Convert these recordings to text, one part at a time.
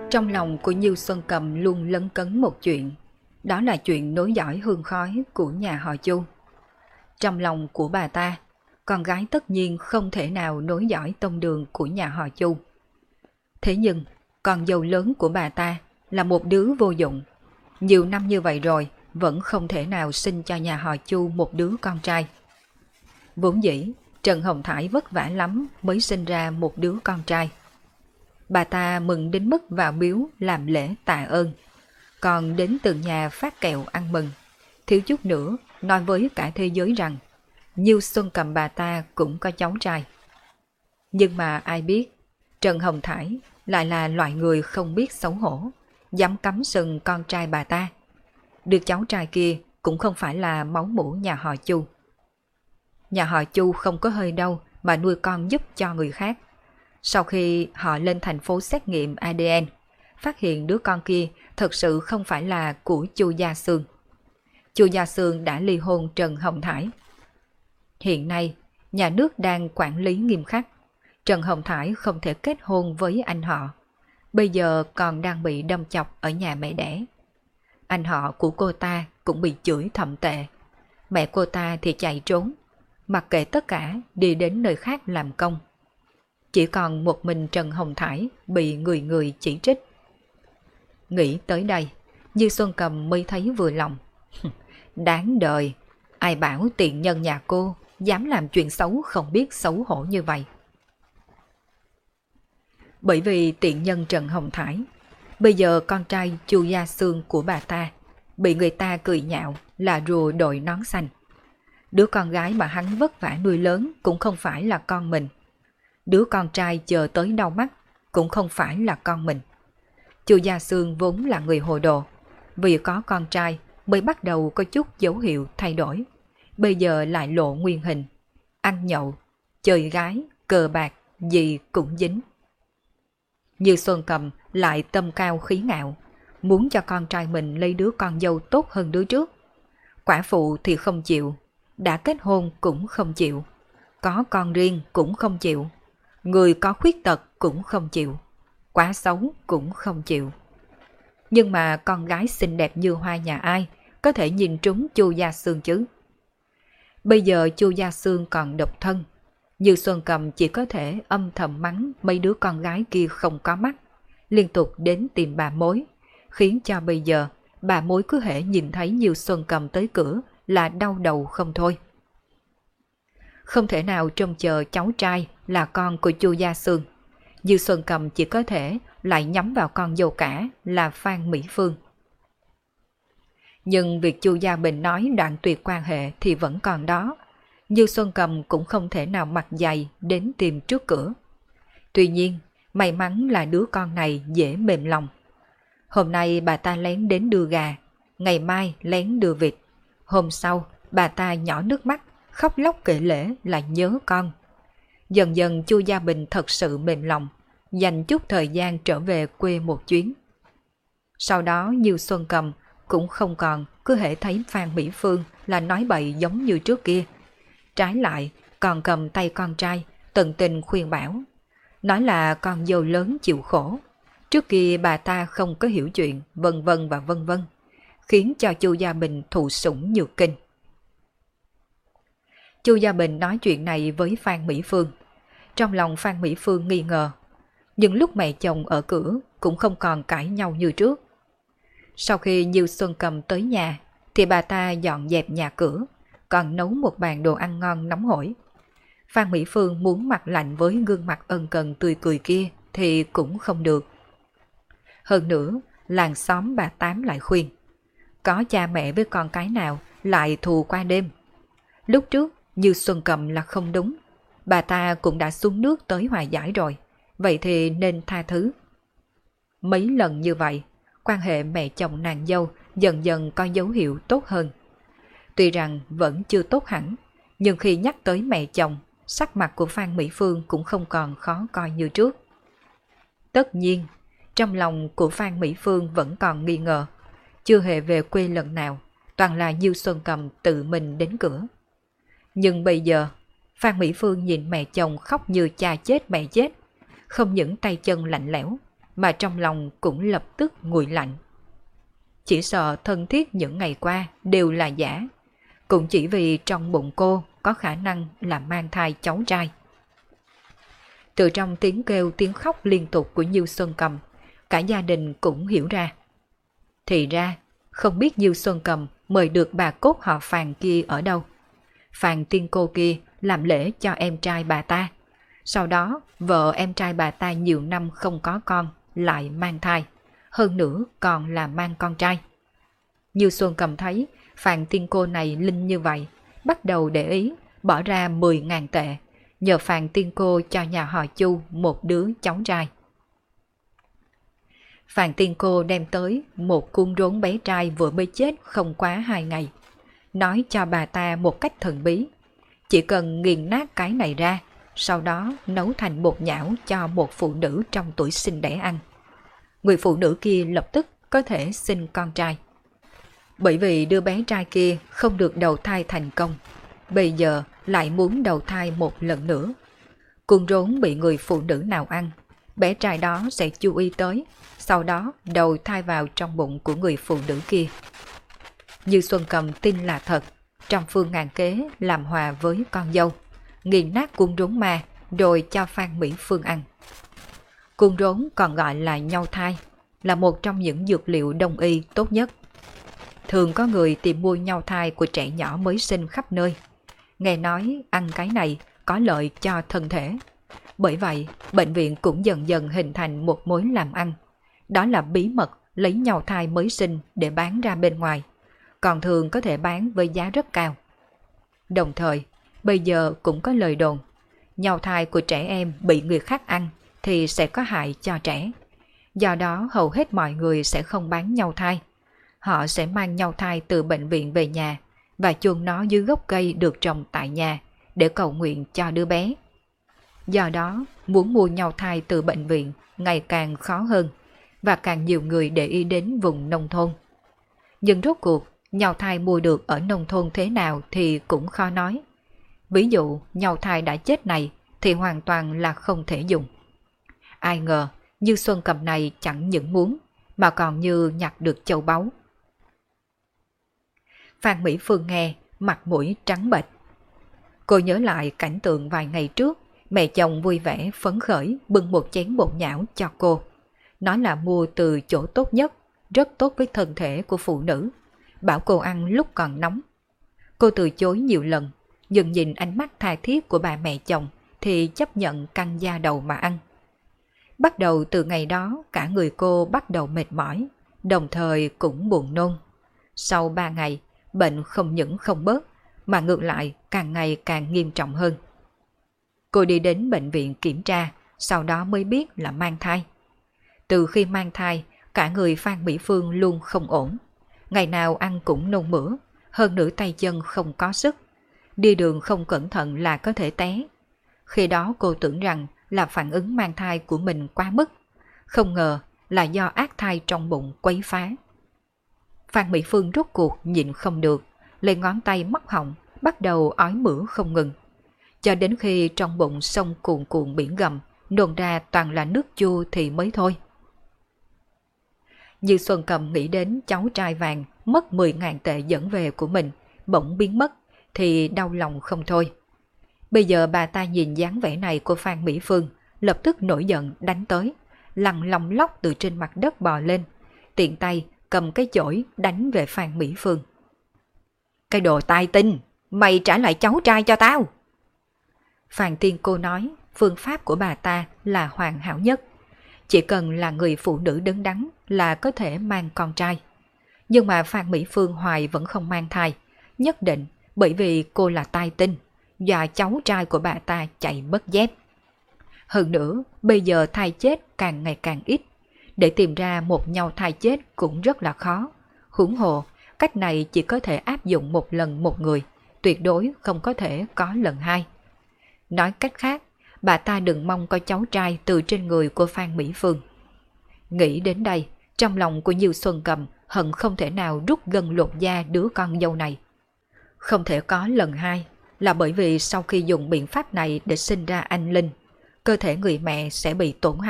Trong lòng của Nhiêu Xuân Cầm luôn lấn cấn một chuyện, đó là chuyện nối dõi hương khói của nhà họ Chu. Trong lòng của bà ta, con gái tất nhiên không thể nào nối dõi tông đường của nhà họ Chu. Thế nhưng, con dâu lớn của bà ta là một đứa vô dụng. Nhiều năm như vậy rồi, vẫn không thể nào sinh cho nhà họ Chu một đứa con trai. Vốn dĩ, Trần Hồng Thải vất vả lắm mới sinh ra một đứa con trai. Bà ta mừng đến mức vào miếu làm lễ tạ ơn, còn đến từng nhà phát kẹo ăn mừng, thiếu chút nữa nói với cả thế giới rằng Nhiêu Xuân Cầm bà ta cũng có cháu trai. Nhưng mà ai biết, Trần Hồng Thải lại là loại người không biết xấu hổ, dám cắm sừng con trai bà ta. Được cháu trai kia cũng không phải là máu mủ nhà họ Chu. Nhà họ Chu không có hơi đâu mà nuôi con giúp cho người khác. Sau khi họ lên thành phố xét nghiệm ADN, phát hiện đứa con kia thật sự không phải là của Chu Gia Sương. Chu Gia Sương đã ly hôn Trần Hồng Thải. Hiện nay, nhà nước đang quản lý nghiêm khắc. Trần Hồng Thải không thể kết hôn với anh họ. Bây giờ còn đang bị đâm chọc ở nhà mẹ đẻ. Anh họ của cô ta cũng bị chửi thậm tệ. Mẹ cô ta thì chạy trốn, mặc kệ tất cả đi đến nơi khác làm công. Chỉ còn một mình Trần Hồng Thải bị người người chỉ trích. Nghĩ tới đây, Như Xuân Cầm mới thấy vừa lòng. Đáng đời, ai bảo tiện nhân nhà cô dám làm chuyện xấu không biết xấu hổ như vậy. Bởi vì tiện nhân Trần Hồng Thải, bây giờ con trai Chu Gia Sương của bà ta bị người ta cười nhạo là rùa đội nón xanh. Đứa con gái mà hắn vất vả nuôi lớn cũng không phải là con mình. Đứa con trai chờ tới đau mắt cũng không phải là con mình. Chu Gia Sương vốn là người hồ đồ, vì có con trai mới bắt đầu có chút dấu hiệu thay đổi. Bây giờ lại lộ nguyên hình, ăn nhậu, chơi gái, cờ bạc, gì cũng dính. Như Xuân Cầm lại tâm cao khí ngạo, muốn cho con trai mình lấy đứa con dâu tốt hơn đứa trước. Quả phụ thì không chịu, đã kết hôn cũng không chịu, có con riêng cũng không chịu, người có khuyết tật cũng không chịu, quá xấu cũng không chịu. Nhưng mà con gái xinh đẹp như hoa nhà ai có thể nhìn trúng Chu Gia Sương chứ? Bây giờ Chu Gia Sương còn độc thân, Như Xuân Cầm chỉ có thể âm thầm mắng mấy đứa con gái kia không có mắt, liên tục đến tìm bà mối, khiến cho bây giờ bà mối cứ hễ nhìn thấy Như Xuân Cầm tới cửa là đau đầu không thôi. Không thể nào trông chờ cháu trai là con của Chu Gia Sương, Như Xuân Cầm chỉ có thể lại nhắm vào con dâu cả là Phan Mỹ Phương. Nhưng việc Chu Gia Bình nói đoạn tuyệt quan hệ thì vẫn còn đó. Như Xuân Cầm cũng không thể nào mặt dày đến tìm trước cửa. Tuy nhiên, may mắn là đứa con này dễ mềm lòng. Hôm nay bà ta lén đến đưa gà, ngày mai lén đưa vịt. Hôm sau, bà ta nhỏ nước mắt, khóc lóc kể lể là nhớ con. Dần dần Chu Gia Bình thật sự mềm lòng, dành chút thời gian trở về quê một chuyến. Sau đó Như Xuân Cầm cũng không còn cứ hễ thấy Phan Mỹ Phương là nói bậy giống như trước kia. Trái lại còn cầm tay con trai tận tình khuyên bảo, nói là con dâu lớn chịu khổ. Trước kia bà ta không có hiểu chuyện, vân vân và vân vân, khiến cho Chu Gia Bình thụ sủng nhược kinh. Chu Gia Bình nói chuyện này với Phan Mỹ Phương. Trong lòng Phan Mỹ Phương nghi ngờ, nhưng lúc mẹ chồng ở cửa cũng không còn cãi nhau như trước. Sau khi Như Xuân Cầm tới nhà thì bà ta dọn dẹp nhà cửa, còn nấu một bàn đồ ăn ngon nóng hổi. Phan Mỹ Phương muốn mặt lạnh với gương mặt ân cần tươi cười kia thì cũng không được. Hơn nữa, làng xóm bà Tám lại khuyên, có cha mẹ với con cái nào lại thù qua đêm. Lúc trước Như Xuân Cầm là không đúng, bà ta cũng đã xuống nước tới hòa giải rồi, vậy thì nên tha thứ. Mấy lần như vậy, quan hệ mẹ chồng nàng dâu dần dần có dấu hiệu tốt hơn. Tuy rằng vẫn chưa tốt hẳn, nhưng khi nhắc tới mẹ chồng, sắc mặt của Phan Mỹ Phương cũng không còn khó coi như trước. Tất nhiên, trong lòng của Phan Mỹ Phương vẫn còn nghi ngờ, chưa hề về quê lần nào, toàn là Như Xuân Cầm tự mình đến cửa. Nhưng bây giờ, Phan Mỹ Phương nhìn mẹ chồng khóc như cha chết mẹ chết, không những tay chân lạnh lẽo, mà trong lòng cũng lập tức nguội lạnh. Chỉ sợ thân thiết những ngày qua đều là giả, cũng chỉ vì trong bụng cô có khả năng là mang thai cháu trai. Từ trong tiếng kêu tiếng khóc liên tục của Nhiêu Xuân Cầm, cả gia đình cũng hiểu ra. Thì ra, không biết Nhiêu Xuân Cầm mời được bà cốt họ Phàn kia ở đâu. Phàn tiên cô kia làm lễ cho em trai bà ta. Sau đó, vợ em trai bà ta nhiều năm không có con, lại mang thai. Hơn nữa còn là mang con trai. Nhiêu Xuân Cầm thấy Phàn tiên cô này linh như vậy, bắt đầu để ý, bỏ ra 10.000 tệ, nhờ Phàn tiên cô cho nhà họ Chu một đứa cháu trai. Phàn tiên cô đem tới một cuốn rốn bé trai vừa mới chết không quá 2 ngày. Nói cho bà ta một cách thần bí. Chỉ cần nghiền nát cái này ra, sau đó nấu thành bột nhão cho một phụ nữ trong tuổi sinh đẻ ăn. Người phụ nữ kia lập tức có thể sinh con trai. Bởi vì đứa bé trai kia không được đầu thai thành công, bây giờ lại muốn đầu thai một lần nữa. Cuốn rốn bị người phụ nữ nào ăn, bé trai đó sẽ chú ý tới, sau đó đầu thai vào trong bụng của người phụ nữ kia. Như Xuân Cầm tin là thật, trong phương ngàn kế làm hòa với con dâu, nghiền nát cuốn rốn ma rồi cho Phan Mỹ Phương ăn. Cuốn rốn còn gọi là nhau thai, là một trong những dược liệu đông y tốt nhất. Thường có người tìm mua nhau thai của trẻ nhỏ mới sinh khắp nơi. Nghe nói ăn cái này có lợi cho thân thể. Bởi vậy, bệnh viện cũng dần dần hình thành một mối làm ăn. Đó là bí mật lấy nhau thai mới sinh để bán ra bên ngoài. Còn thường có thể bán với giá rất cao. Đồng thời, bây giờ cũng có lời đồn, nhau thai của trẻ em bị người khác ăn thì sẽ có hại cho trẻ. Do đó hầu hết mọi người sẽ không bán nhau thai. Họ sẽ mang nhau thai từ bệnh viện về nhà và chôn nó dưới gốc cây được trồng tại nhà để cầu nguyện cho đứa bé. Do đó, muốn mua nhau thai từ bệnh viện ngày càng khó hơn và càng nhiều người để ý đến vùng nông thôn. Nhưng rốt cuộc, nhau thai mua được ở nông thôn thế nào thì cũng khó nói. Ví dụ, nhau thai đã chết này thì hoàn toàn là không thể dùng. Ai ngờ, Như Xuân Cầm này chẳng những muốn, mà còn như nhặt được châu báu. Phan Mỹ Phương nghe, mặt mũi trắng bệch. Cô nhớ lại cảnh tượng vài ngày trước, mẹ chồng vui vẻ phấn khởi bưng một chén bột nhão cho cô. Nói là mua từ chỗ tốt nhất, rất tốt với thân thể của phụ nữ, bảo cô ăn lúc còn nóng. Cô từ chối nhiều lần, nhưng nhìn ánh mắt tha thiết của bà mẹ chồng thì chấp nhận căng da đầu mà ăn. Bắt đầu từ ngày đó, cả người cô bắt đầu mệt mỏi, đồng thời cũng buồn nôn. Sau 3 ngày, bệnh không những không bớt, mà ngược lại càng ngày càng nghiêm trọng hơn. Cô đi đến bệnh viện kiểm tra, sau đó mới biết là mang thai. Từ khi mang thai, cả người Phan Mỹ Phương luôn không ổn. Ngày nào ăn cũng nôn mửa, hơn nữa tay chân không có sức. Đi đường không cẩn thận là có thể té. Khi đó cô tưởng rằng là phản ứng mang thai của mình quá mức. Không ngờ là do ác thai trong bụng quấy phá. Phan Mỹ Phương rốt cuộc nhịn không được, lấy ngón tay móc họng, bắt đầu ói mửa không ngừng. Cho đến khi trong bụng sông cuồn cuộn biển gầm, nôn ra toàn là nước chua thì mới thôi. Như Xuân Cầm nghĩ đến cháu trai vàng mất 10.000 tệ dẫn về của mình, bỗng biến mất, thì đau lòng không thôi. Bây giờ bà ta nhìn dáng vẻ này của Phan Mỹ Phương, lập tức nổi giận đánh tới, lăn lòng lóc từ trên mặt đất bò lên, tiện tay cầm cái chổi đánh về Phan Mỹ Phương. Cái đồ tai tinh, mày trả lại cháu trai cho tao! Phan Tiên Cô nói phương pháp của bà ta là hoàn hảo nhất. Chỉ cần là người phụ nữ đứng đắn là có thể mang con trai. Nhưng mà Phan Mỹ Phương hoài vẫn không mang thai, nhất định bởi vì cô là tai tinh và cháu trai của bà ta chạy mất dép. Hơn nữa, bây giờ thai chết càng ngày càng ít. Để tìm ra một nhau thai chết cũng rất là khó. Huống hồ, cách này chỉ có thể áp dụng một lần một người, tuyệt đối không có thể có lần hai. Nói cách khác, bà ta đừng mong có cháu trai từ trên người của Phan Mỹ Phương. Nghĩ đến đây, trong lòng của Nhiêu Xuân Cầm hận không thể nào rút gân lột da đứa con dâu này. Không thể có lần hai là bởi vì sau khi dùng biện pháp này để sinh ra anh linh, cơ thể người mẹ sẽ bị tổn hại,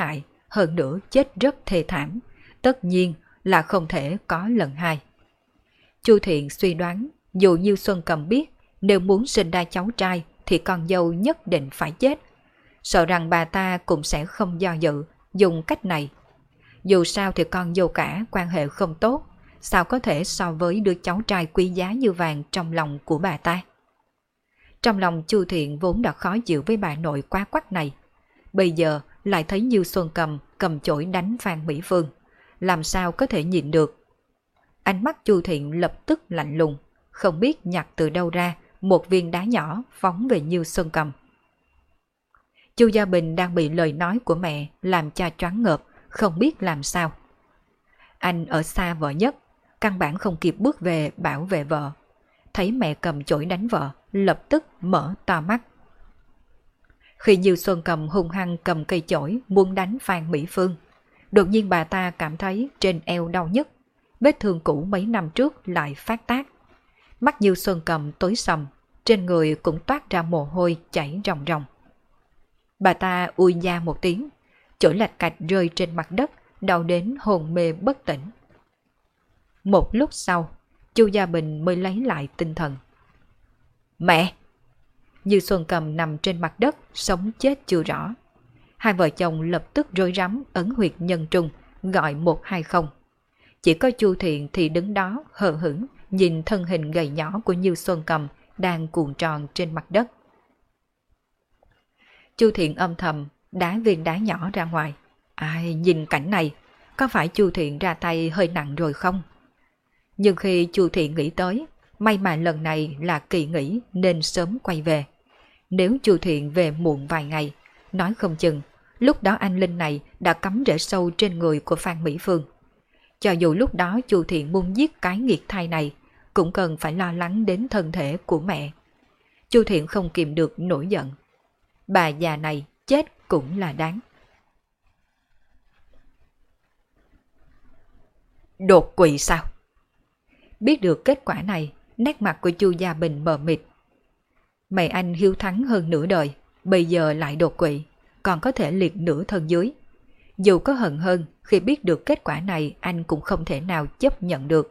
hơn nữa chết rất thê thảm, tất nhiên là không thể có lần hai. Chu Thiện suy đoán, dù Nhiêu Xuân Cầm biết nếu muốn sinh ra cháu trai thì con dâu nhất định phải chết, sợ rằng bà ta cũng sẽ không do dự dùng cách này. Dù sao thì con dâu cả quan hệ không tốt, sao có thể so với đứa cháu trai quý giá như vàng trong lòng của bà ta. Trong lòng Chu Thiện vốn đã khó chịu với bà nội quá quắt này, bây giờ lại thấy Nhiêu Xuân Cầm cầm chổi đánh Phan Mỹ Phương, làm sao có thể nhịn được. Ánh mắt Chu Thiện lập tức lạnh lùng, không biết nhặt từ đâu ra một viên đá nhỏ phóng về Nhiêu Xuân Cầm. Chu Gia Bình đang bị lời nói của mẹ làm cho choáng ngợp, không biết làm sao. Anh ở xa vợ nhất, căn bản không kịp bước về bảo vệ vợ. Thấy mẹ cầm chổi đánh vợ, lập tức mở to mắt. Khi Nhiêu Xuân Cầm hung hăng cầm cây chổi muốn đánh Phan Mỹ Phương, đột nhiên bà ta cảm thấy trên eo đau nhức, vết thương cũ mấy năm trước lại phát tác. Mắt Nhiêu Xuân Cầm tối sầm, trên người cũng toát ra mồ hôi chảy ròng ròng. Bà ta ui da một tiếng, chổi lạch cạch rơi trên mặt đất, đau đến hồn mê bất tỉnh. Một lúc sau, Chu Gia Bình mới lấy lại tinh thần. Mẹ! Như Xuân Cầm nằm trên mặt đất, sống chết chưa rõ. Hai vợ chồng lập tức rối rắm ấn huyệt nhân trung, gọi 120. Chỉ có Chu Thiện thì đứng đó hờ hững, nhìn thân hình gầy nhỏ của Như Xuân Cầm đang cuộn tròn trên mặt đất. Chu Thiện âm thầm đá viên đá nhỏ ra ngoài. Ai nhìn cảnh này, có phải Chu Thiện ra tay hơi nặng rồi không? Nhưng khi Chu Thiện nghĩ tới, may mà lần này là kỳ nghỉ nên sớm quay về. Nếu Chu Thiện về muộn vài ngày, nói không chừng, lúc đó anh Linh này đã cắm rễ sâu trên người của Phan Mỹ Phương. Cho dù lúc đó Chu Thiện muốn giết cái nghiệt thai này, cũng cần phải lo lắng đến thân thể của mẹ. Chu Thiện không kìm được nổi giận. Bà già này chết cũng là đáng. Đột quỵ sao? Biết được kết quả này, nét mặt của Chu Gia Bình mờ mịt. Mẹ anh hiếu thắng hơn nửa đời, bây giờ lại đột quỵ, còn có thể liệt nửa thân dưới. Dù có hận hơn, khi biết được kết quả này anh cũng không thể nào chấp nhận được.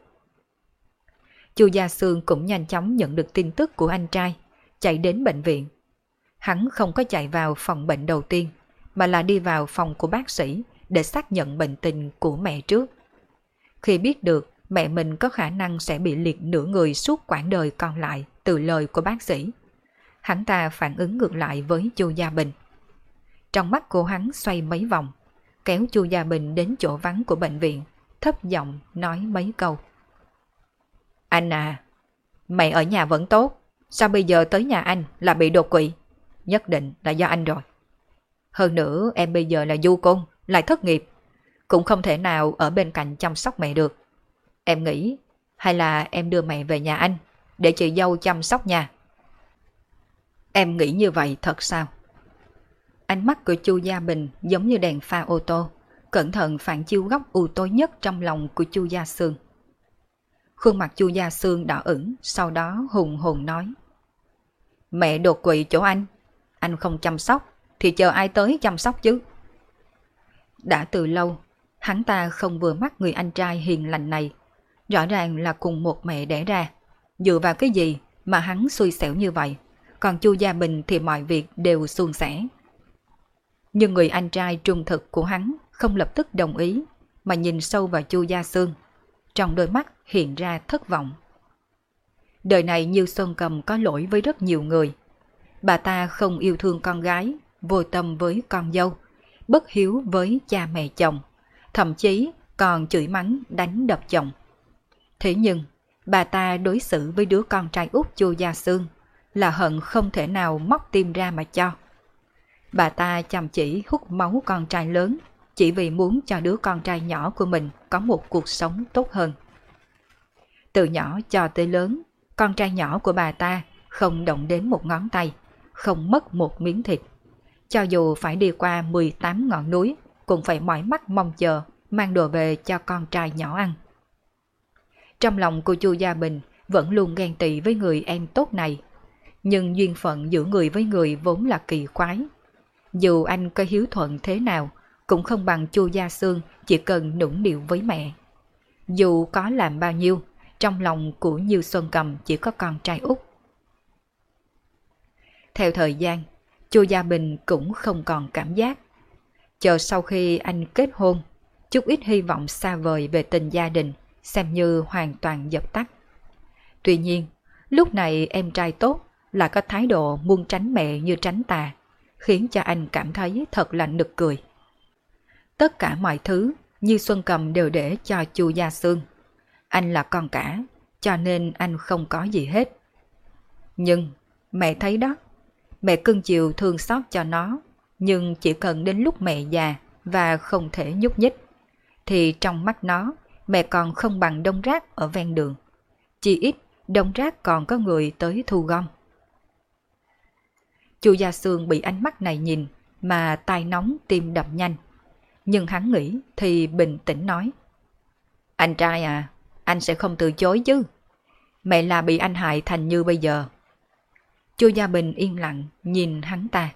Chu Gia Sương cũng nhanh chóng nhận được tin tức của anh trai, chạy đến bệnh viện. Hắn không có chạy vào phòng bệnh đầu tiên, mà là đi vào phòng của bác sĩ để xác nhận bệnh tình của mẹ trước. Khi biết được mẹ mình có khả năng sẽ bị liệt nửa người suốt quãng đời còn lại từ lời của bác sĩ, hắn ta phản ứng ngược lại với Chu Gia Bình. Trong mắt cô hắn xoay mấy vòng, kéo Chu Gia Bình đến chỗ vắng của bệnh viện, thấp giọng nói mấy câu. Anh à, mẹ ở nhà vẫn tốt, sao bây giờ tới nhà anh là bị đột quỵ? Nhất định là do anh rồi. Hơn nữa em bây giờ là du côn, lại thất nghiệp, cũng không thể nào ở bên cạnh chăm sóc mẹ được. Em nghĩ hay là em đưa mẹ về nhà anh, để chị dâu chăm sóc nha. Em nghĩ như vậy thật sao? Ánh mắt của Chu Gia Bình giống như đèn pha ô tô, cẩn thận phản chiếu góc u tối nhất trong lòng của Chu Gia Sương. Khuôn mặt Chu Gia Sương đỏ ửng, sau đó hùng hồn nói. Mẹ đột quỵ chỗ anh không chăm sóc, thì chờ ai tới chăm sóc chứ? Đã từ lâu, hắn ta không vừa mắt người anh trai hiền lành này. Rõ ràng là cùng một mẹ đẻ ra, dựa vào cái gì mà hắn xui xẻo như vậy, còn Chu Gia Bình thì mọi việc đều suôn sẻ. Nhưng người anh trai trung thực của hắn không lập tức đồng ý, mà nhìn sâu vào Chu Gia Sương, trong đôi mắt hiện ra thất vọng. Đời này Nhiêu Xuân Cầm có lỗi với rất nhiều người. Bà ta không yêu thương con gái, vô tâm với con dâu, bất hiếu với cha mẹ chồng, thậm chí còn chửi mắng đánh đập chồng. Thế nhưng, bà ta đối xử với đứa con trai út Chu Gia Sương là hận không thể nào móc tim ra mà cho. Bà ta chăm chỉ hút máu con trai lớn, chỉ vì muốn cho đứa con trai nhỏ của mình có một cuộc sống tốt hơn. Từ nhỏ cho tới lớn, con trai nhỏ của bà ta không động đến một ngón tay, không mất một miếng thịt. Cho dù phải đi qua 18 ngọn núi, cũng phải mỏi mắt mong chờ mang đồ về cho con trai nhỏ ăn. Trong lòng của Chu Gia Bình vẫn luôn ghen tị với người em tốt này. Nhưng duyên phận giữa người với người vốn là kỳ quái. Dù anh có hiếu thuận thế nào, cũng không bằng Chu Gia Xương chỉ cần nũng nịu với mẹ. Dù có làm bao nhiêu, trong lòng của Nhiêu Xuân Cầm chỉ có con trai út. Theo thời gian, Chu Gia Bình cũng không còn cảm giác. Chờ sau khi anh kết hôn, chút ít hy vọng xa vời về tình gia đình xem như hoàn toàn dập tắt. Tuy nhiên, lúc này em trai tốt lại có thái độ muốn tránh mẹ như tránh tà, khiến cho anh cảm thấy thật là nực cười. Tất cả mọi thứ Như Xuân Cầm đều để cho Chu Gia Xương. Anh là con cả, cho nên anh không có gì hết. Nhưng mẹ thấy đó, mẹ cưng chiều thương xót cho nó, nhưng chỉ cần đến lúc mẹ già và không thể nhúc nhích, thì trong mắt nó, mẹ còn không bằng đống rác ở ven đường. Chỉ ít, đống rác còn có người tới thu gom. Chu Gia Xương bị ánh mắt này nhìn mà tai nóng tim đập nhanh. Nhưng hắn nghĩ thì bình tĩnh nói: Anh trai à, anh sẽ không từ chối chứ. Mẹ là bị anh hại thành như bây giờ. Chu Gia Bình yên lặng nhìn hắn ta.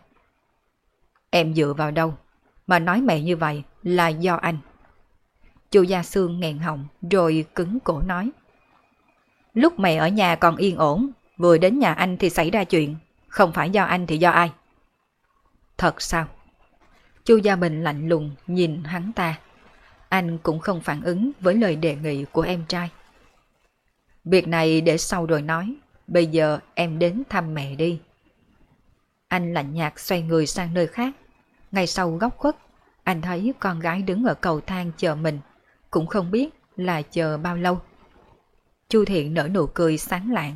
Em dựa vào đâu mà nói mẹ như vậy là do anh? Chu Gia Xương nghẹn họng rồi cứng cổ nói: Lúc mẹ ở nhà còn yên ổn, vừa đến nhà anh thì xảy ra chuyện. Không phải do anh thì do ai? Thật sao? Chu Gia Bình lạnh lùng nhìn hắn ta. Anh cũng không phản ứng với lời đề nghị của em trai. Việc này để sau rồi nói. Bây giờ em đến thăm mẹ đi. Anh lạnh nhạt xoay người sang nơi khác. Ngay sau góc khuất, anh thấy con gái đứng ở cầu thang chờ mình. Cũng không biết là chờ bao lâu. Chu Thiện nở nụ cười sáng lạng.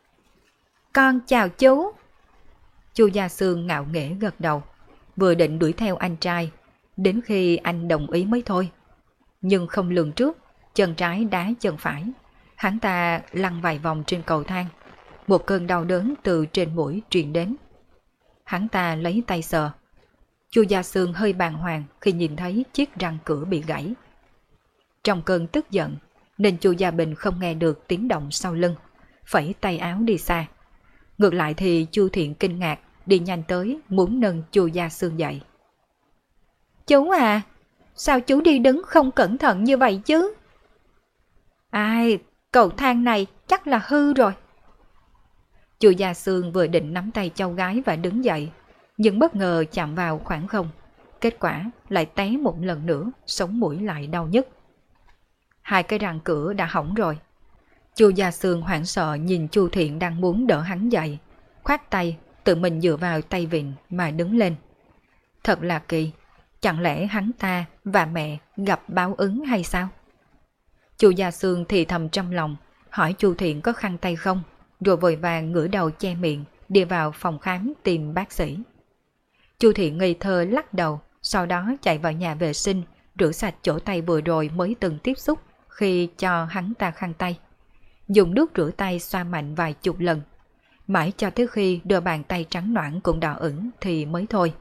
Con chào chú. Chu Gia Xương ngạo nghễ gật đầu, vừa định đuổi theo anh trai, đến khi anh đồng ý mới thôi. Nhưng không lường trước, chân trái đá chân phải, hắn ta lăn vài vòng trên cầu thang. Một cơn đau đớn từ trên mũi truyền đến. Hắn ta lấy tay sờ. Chu Gia Xương hơi bàng hoàng khi nhìn thấy chiếc răng cửa bị gãy. Trong cơn tức giận, nên Chu Gia Bình không nghe được tiếng động sau lưng, phẩy tay áo đi xa. Ngược lại thì Chu Thiện kinh ngạc, đi nhanh tới muốn nâng Chu Gia Xương dậy. Chú à, sao chú đi đứng không cẩn thận như vậy chứ? Ai, cầu thang này chắc là hư rồi. Chu Gia Xương vừa định nắm tay cháu gái và đứng dậy, nhưng bất ngờ chạm vào khoảng không. Kết quả lại té một lần nữa, sống mũi lại đau nhức. Hai cái răng cửa đã hỏng rồi. Chu Gia Xương hoảng sợ nhìn Chu Thiện đang muốn đỡ hắn dậy, khoát tay, tự mình dựa vào tay vịn mà đứng lên. Thật là kỳ, chẳng lẽ hắn ta và mẹ gặp báo ứng hay sao? Chu Gia Xương thì thầm trong lòng, hỏi Chu Thiện có khăn tay không, rồi vội vàng ngửa đầu che miệng, đi vào phòng khám tìm bác sĩ. Chu Thiện ngây thơ lắc đầu, sau đó chạy vào nhà vệ sinh, rửa sạch chỗ tay vừa rồi mới từng tiếp xúc khi cho hắn ta khăn tay. Dùng nước rửa tay xoa mạnh vài chục lần, mãi cho tới khi đôi bàn tay trắng nõn cũng đỏ ửng thì mới thôi.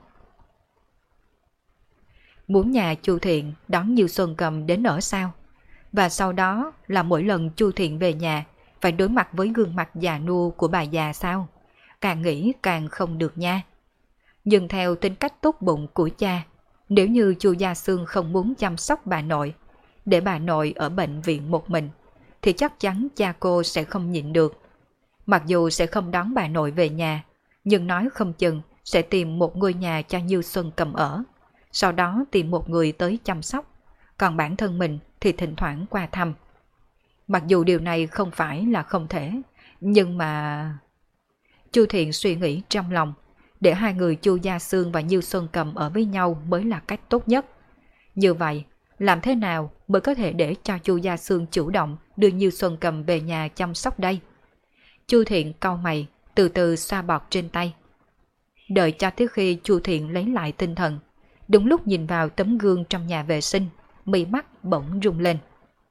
Muốn nhà Chu Thiện đón Như Xuân Cầm đến ở sao? Và sau đó là mỗi lần Chu Thiện về nhà phải đối mặt với gương mặt già nua của bà già sao? Càng nghĩ càng không được nha. Nhưng theo tính cách tốt bụng của cha, nếu như Chu Gia Xương không muốn chăm sóc bà nội, để bà nội ở bệnh viện một mình, thì chắc chắn cha cô sẽ không nhịn được. Mặc dù sẽ không đón bà nội về nhà, nhưng nói không chừng sẽ tìm một ngôi nhà cho Như Xuân Cầm ở, sau đó tìm một người tới chăm sóc, còn bản thân mình thì thỉnh thoảng qua thăm. Mặc dù điều này không phải là không thể, nhưng mà... Chu Thiện suy nghĩ trong lòng, để hai người Chu Gia Xương và Như Xuân Cầm ở với nhau mới là cách tốt nhất. Như vậy, làm thế nào mới có thể để cho Chu Gia Xương chủ động đưa Như Xuân Cầm về nhà chăm sóc đây? Chu Thiện cau mày, từ từ xoa bọt trên tay. Đợi cho tới khi Chu Thiện lấy lại tinh thần, đúng lúc nhìn vào tấm gương trong nhà vệ sinh, mí mắt bỗng rung lên.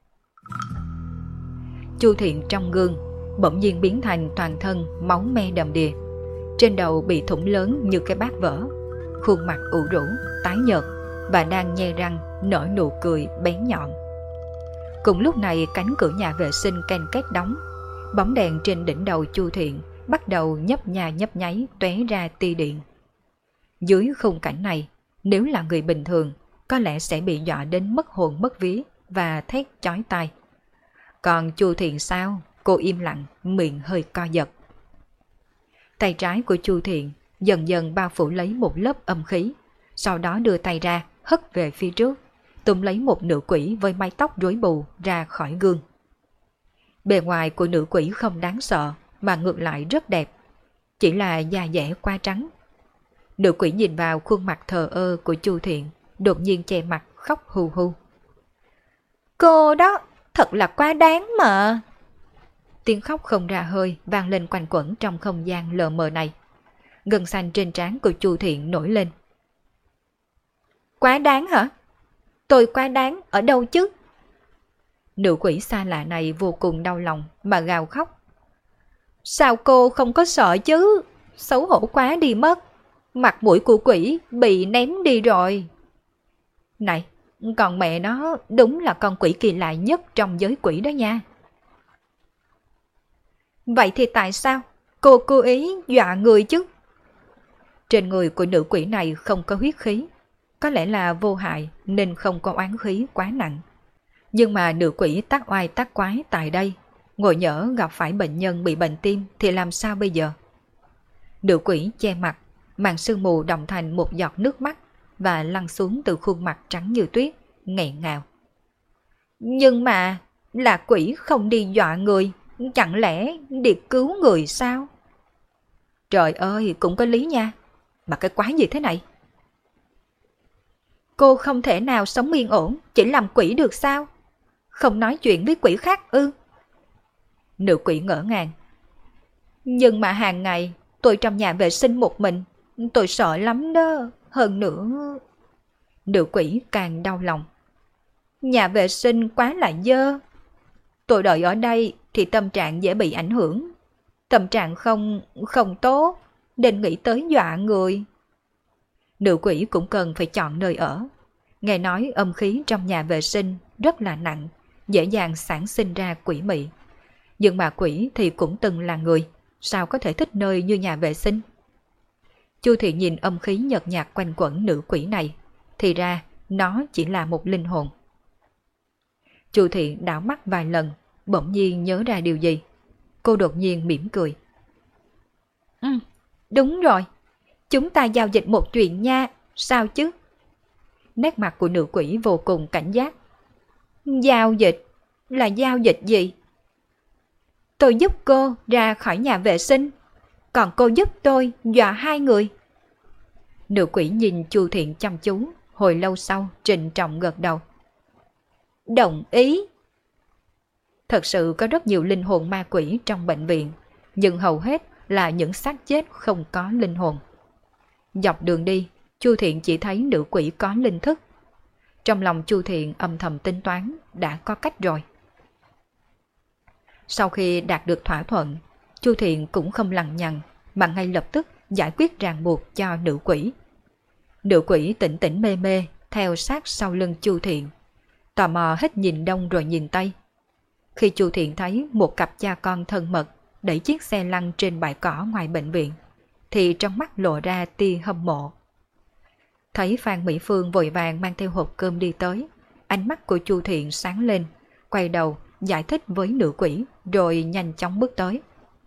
Chu Thiện trong gương bỗng nhiên biến thành toàn thân máu me đầm đìa, trên đầu bị thủng lớn như cái bát vỡ, khuôn mặt ủ rũ, tái nhợt và đang nhe răng nở nụ cười bén nhọn. Cùng lúc này cánh cửa nhà vệ sinh ken két đóng, bóng đèn trên đỉnh đầu Chu Thiện bắt đầu nhấp nha nhấp nháy tóe ra tia điện. Dưới khung cảnh này, nếu là người bình thường, có lẽ sẽ bị dọa đến mất hồn mất vía và thét chói tai. Còn Chu Thiện sao? Cô im lặng, miệng hơi co giật. Tay trái của Chu Thiện dần dần bao phủ lấy một lớp âm khí, sau đó đưa tay ra, hất về phía trước, túm lấy một nữ quỷ với mái tóc rối bù ra khỏi gương. Bề ngoài của nữ quỷ không đáng sợ, mà ngược lại rất đẹp, chỉ là da dẻ quá trắng. Nữ quỷ nhìn vào khuôn mặt thờ ơ của Chu Thiện, đột nhiên che mặt khóc hu hu. Cô đó, thật là quá đáng mà. Tiếng khóc không ra hơi vang lên quanh quẩn trong không gian lờ mờ này. Gân xanh trên trán của Chu Thiện nổi lên. Quá đáng hả? Tôi quá đáng ở đâu chứ? Nữ quỷ xa lạ này vô cùng đau lòng mà gào khóc. Sao cô không có sợ chứ? Xấu hổ quá đi mất. Mặt mũi của quỷ bị ném đi rồi. Này, còn mẹ nó đúng là con quỷ kỳ lạ nhất trong giới quỷ đó nha. Vậy thì tại sao cô cố ý dọa người chứ? Trên người của nữ quỷ này không có huyết khí, có lẽ là vô hại nên không có oán khí quá nặng. Nhưng mà nữ quỷ tác oai tác quái tại đây, ngồi nhỡ gặp phải bệnh nhân bị bệnh tim thì làm sao bây giờ? Nữ quỷ che mặt, màn sương mù đọng thành một giọt nước mắt và lăn xuống từ khuôn mặt trắng như tuyết, nghẹn ngào. Nhưng mà là quỷ không đi dọa người, chẳng lẽ đi cứu người sao? Trời ơi, cũng có lý nha. Mà cái quái gì thế này? Cô không thể nào sống yên ổn, chỉ làm quỷ được sao? Không nói chuyện với quỷ khác ư? Nữ quỷ ngỡ ngàng. Nhưng mà hàng ngày tôi trong nhà vệ sinh một mình, tôi sợ lắm đó. Hơn nữa... Nữ quỷ càng đau lòng. Nhà vệ sinh quá là dơ. Tôi đợi ở đây thì tâm trạng dễ bị ảnh hưởng. Tâm trạng không tốt, nên nghĩ tới dọa người. Nữ quỷ cũng cần phải chọn nơi ở. Nghe nói âm khí trong nhà vệ sinh rất là nặng, dễ dàng sản sinh ra quỷ mị. Nhưng mà quỷ thì cũng từng là người, sao có thể thích nơi như nhà vệ sinh? Chu Thiện nhìn âm khí nhợt nhạt quanh quẩn nữ quỷ này, thì ra nó chỉ là một linh hồn. Chu Thiện đảo mắt vài lần, bỗng nhiên nhớ ra điều gì. Cô đột nhiên mỉm cười. Đúng rồi, chúng ta giao dịch một chuyện nha, sao chứ? Nét mặt của nữ quỷ vô cùng cảnh giác. Giao dịch? Là giao dịch gì? Tôi giúp cô ra khỏi nhà vệ sinh, còn cô giúp tôi dọa hai người. Nữ quỷ nhìn Chu Thiện chăm chú, hồi lâu sau trịnh trọng gật đầu. Đồng ý. Thật sự có rất nhiều linh hồn ma quỷ trong bệnh viện, nhưng hầu hết là những xác chết không có linh hồn. Dọc đường đi, Chu Thiện chỉ thấy nữ quỷ có linh thức. Trong lòng Chu Thiện âm thầm tính toán đã có cách rồi. Sau khi đạt được thỏa thuận, Chu Thiện cũng không lằng nhằng mà ngay lập tức giải quyết ràng buộc cho nữ quỷ. Nữ quỷ tỉnh tỉnh mê mê theo sát sau lưng Chu Thiện, tò mò hết nhìn đông rồi nhìn tây. Khi Chu Thiện thấy một cặp cha con thân mật đẩy chiếc xe lăn trên bãi cỏ ngoài bệnh viện, thì trong mắt lộ ra tia hâm mộ. Thấy Phan Mỹ Phương vội vàng mang theo hộp cơm đi tới, ánh mắt của Chu Thiện sáng lên, quay đầu giải thích với nữ quỷ rồi nhanh chóng bước tới.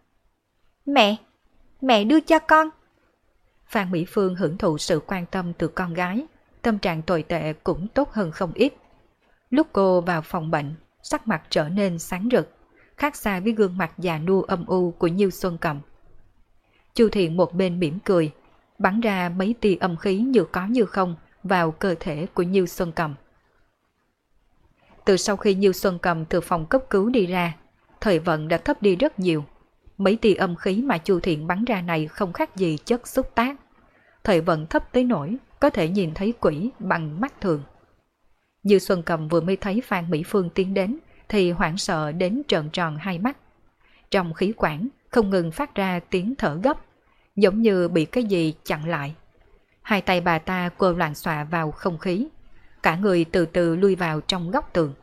Mẹ đưa cho con. Phan Mỹ Phương hưởng thụ sự quan tâm từ con gái, tâm trạng tồi tệ cũng tốt hơn không ít. Lúc cô vào phòng bệnh, sắc mặt trở nên sáng rực, khác xa với gương mặt già nua âm u của Nhiêu Xuân Cầm. Chu Thiện một bên mỉm cười, bắn ra mấy tia âm khí như có như không vào cơ thể của Nhiêu Xuân Cầm. Từ sau khi Nhiêu Xuân Cầm từ phòng cấp cứu đi ra, thời vận đã thấp đi rất nhiều. Mấy tia âm khí mà Chu Thiện bắn ra này không khác gì chất xúc tác. Thời vận thấp tới nỗi có thể nhìn thấy quỷ bằng mắt thường. Nhiêu Xuân Cầm vừa mới thấy Phan Mỹ Phương tiến đến thì hoảng sợ đến trợn tròn hai mắt. Trong khí quản không ngừng phát ra tiếng thở gấp, giống như bị cái gì chặn lại. Hai tay bà ta quơ loạn xọa vào không khí, cả người từ từ lui vào trong góc tường.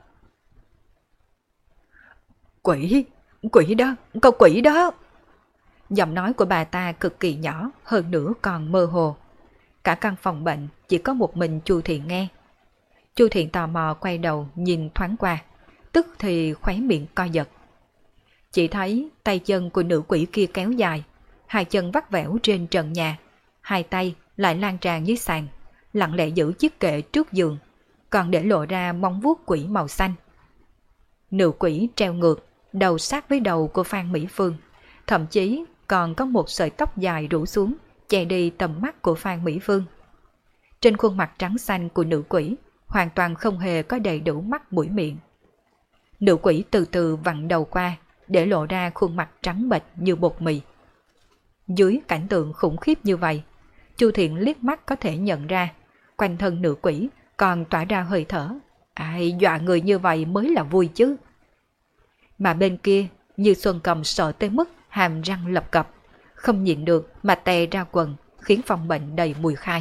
Quỷ đó, có quỷ đó. Giọng nói của bà ta cực kỳ nhỏ, hơn nữa còn mơ hồ. Cả căn phòng bệnh chỉ có một mình Chu Thiện nghe. Chu Thiện tò mò quay đầu nhìn thoáng qua, tức thì khóe miệng co giật. Chỉ thấy tay chân của nữ quỷ kia kéo dài, hai chân vắt vẻo trên trần nhà, hai tay lại lan tràn dưới sàn, lặng lẽ giữ chiếc kệ trước giường, còn để lộ ra móng vuốt quỷ màu xanh. Nữ quỷ treo ngược, đầu sát với đầu của Phan Mỹ Phương, thậm chí còn có một sợi tóc dài rủ xuống, che đi tầm mắt của Phan Mỹ Phương. Trên khuôn mặt trắng xanh của nữ quỷ, hoàn toàn không hề có đầy đủ mắt mũi miệng. Nữ quỷ từ từ vặn đầu qua, để lộ ra khuôn mặt trắng bệch như bột mì. Dưới cảnh tượng khủng khiếp như vậy, Chu Thiện liếc mắt có thể nhận ra, quanh thân nữ quỷ còn tỏa ra hơi thở. Ai dọa người như vậy mới là vui chứ. Mà bên kia, Như Xuân Cầm sợ tới mức hàm răng lập cập, không nhịn được mà tè ra quần, khiến phòng bệnh đầy mùi khai.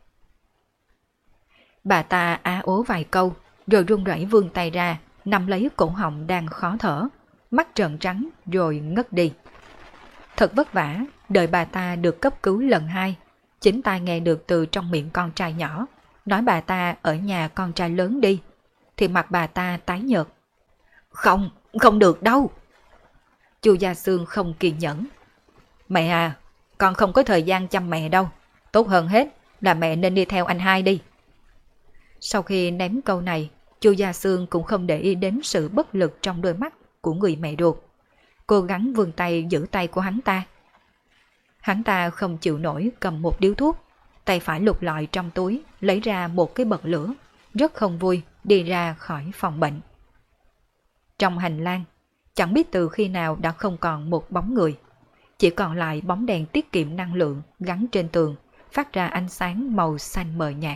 Bà ta á ố vài câu, rồi run rẩy vươn tay ra, nắm lấy cổ họng đang khó thở, mắt trợn trắng rồi ngất đi. Thật vất vả, đợi bà ta được cấp cứu lần hai, chính tai nghe được từ trong miệng con trai nhỏ, nói bà ta ở nhà con trai lớn đi, thì mặt bà ta tái nhợt. Không, không được đâu. Chu Gia Xương không kiên nhẫn. Mẹ à, con không có thời gian chăm mẹ đâu, tốt hơn hết là mẹ nên đi theo anh hai đi. Sau khi ném câu này, Chu Gia Xương cũng không để ý đến sự bất lực trong đôi mắt của người mẹ ruột, cố gắng vươn tay giữ tay của hắn ta. Hắn ta không chịu nổi cầm một điếu thuốc, tay phải lục lọi trong túi lấy ra một cái bật lửa, rất không vui đi ra khỏi phòng bệnh. Trong hành lang, chẳng biết từ khi nào đã không còn một bóng người, chỉ còn lại bóng đèn tiết kiệm năng lượng gắn trên tường, phát ra ánh sáng màu xanh mờ nhạt.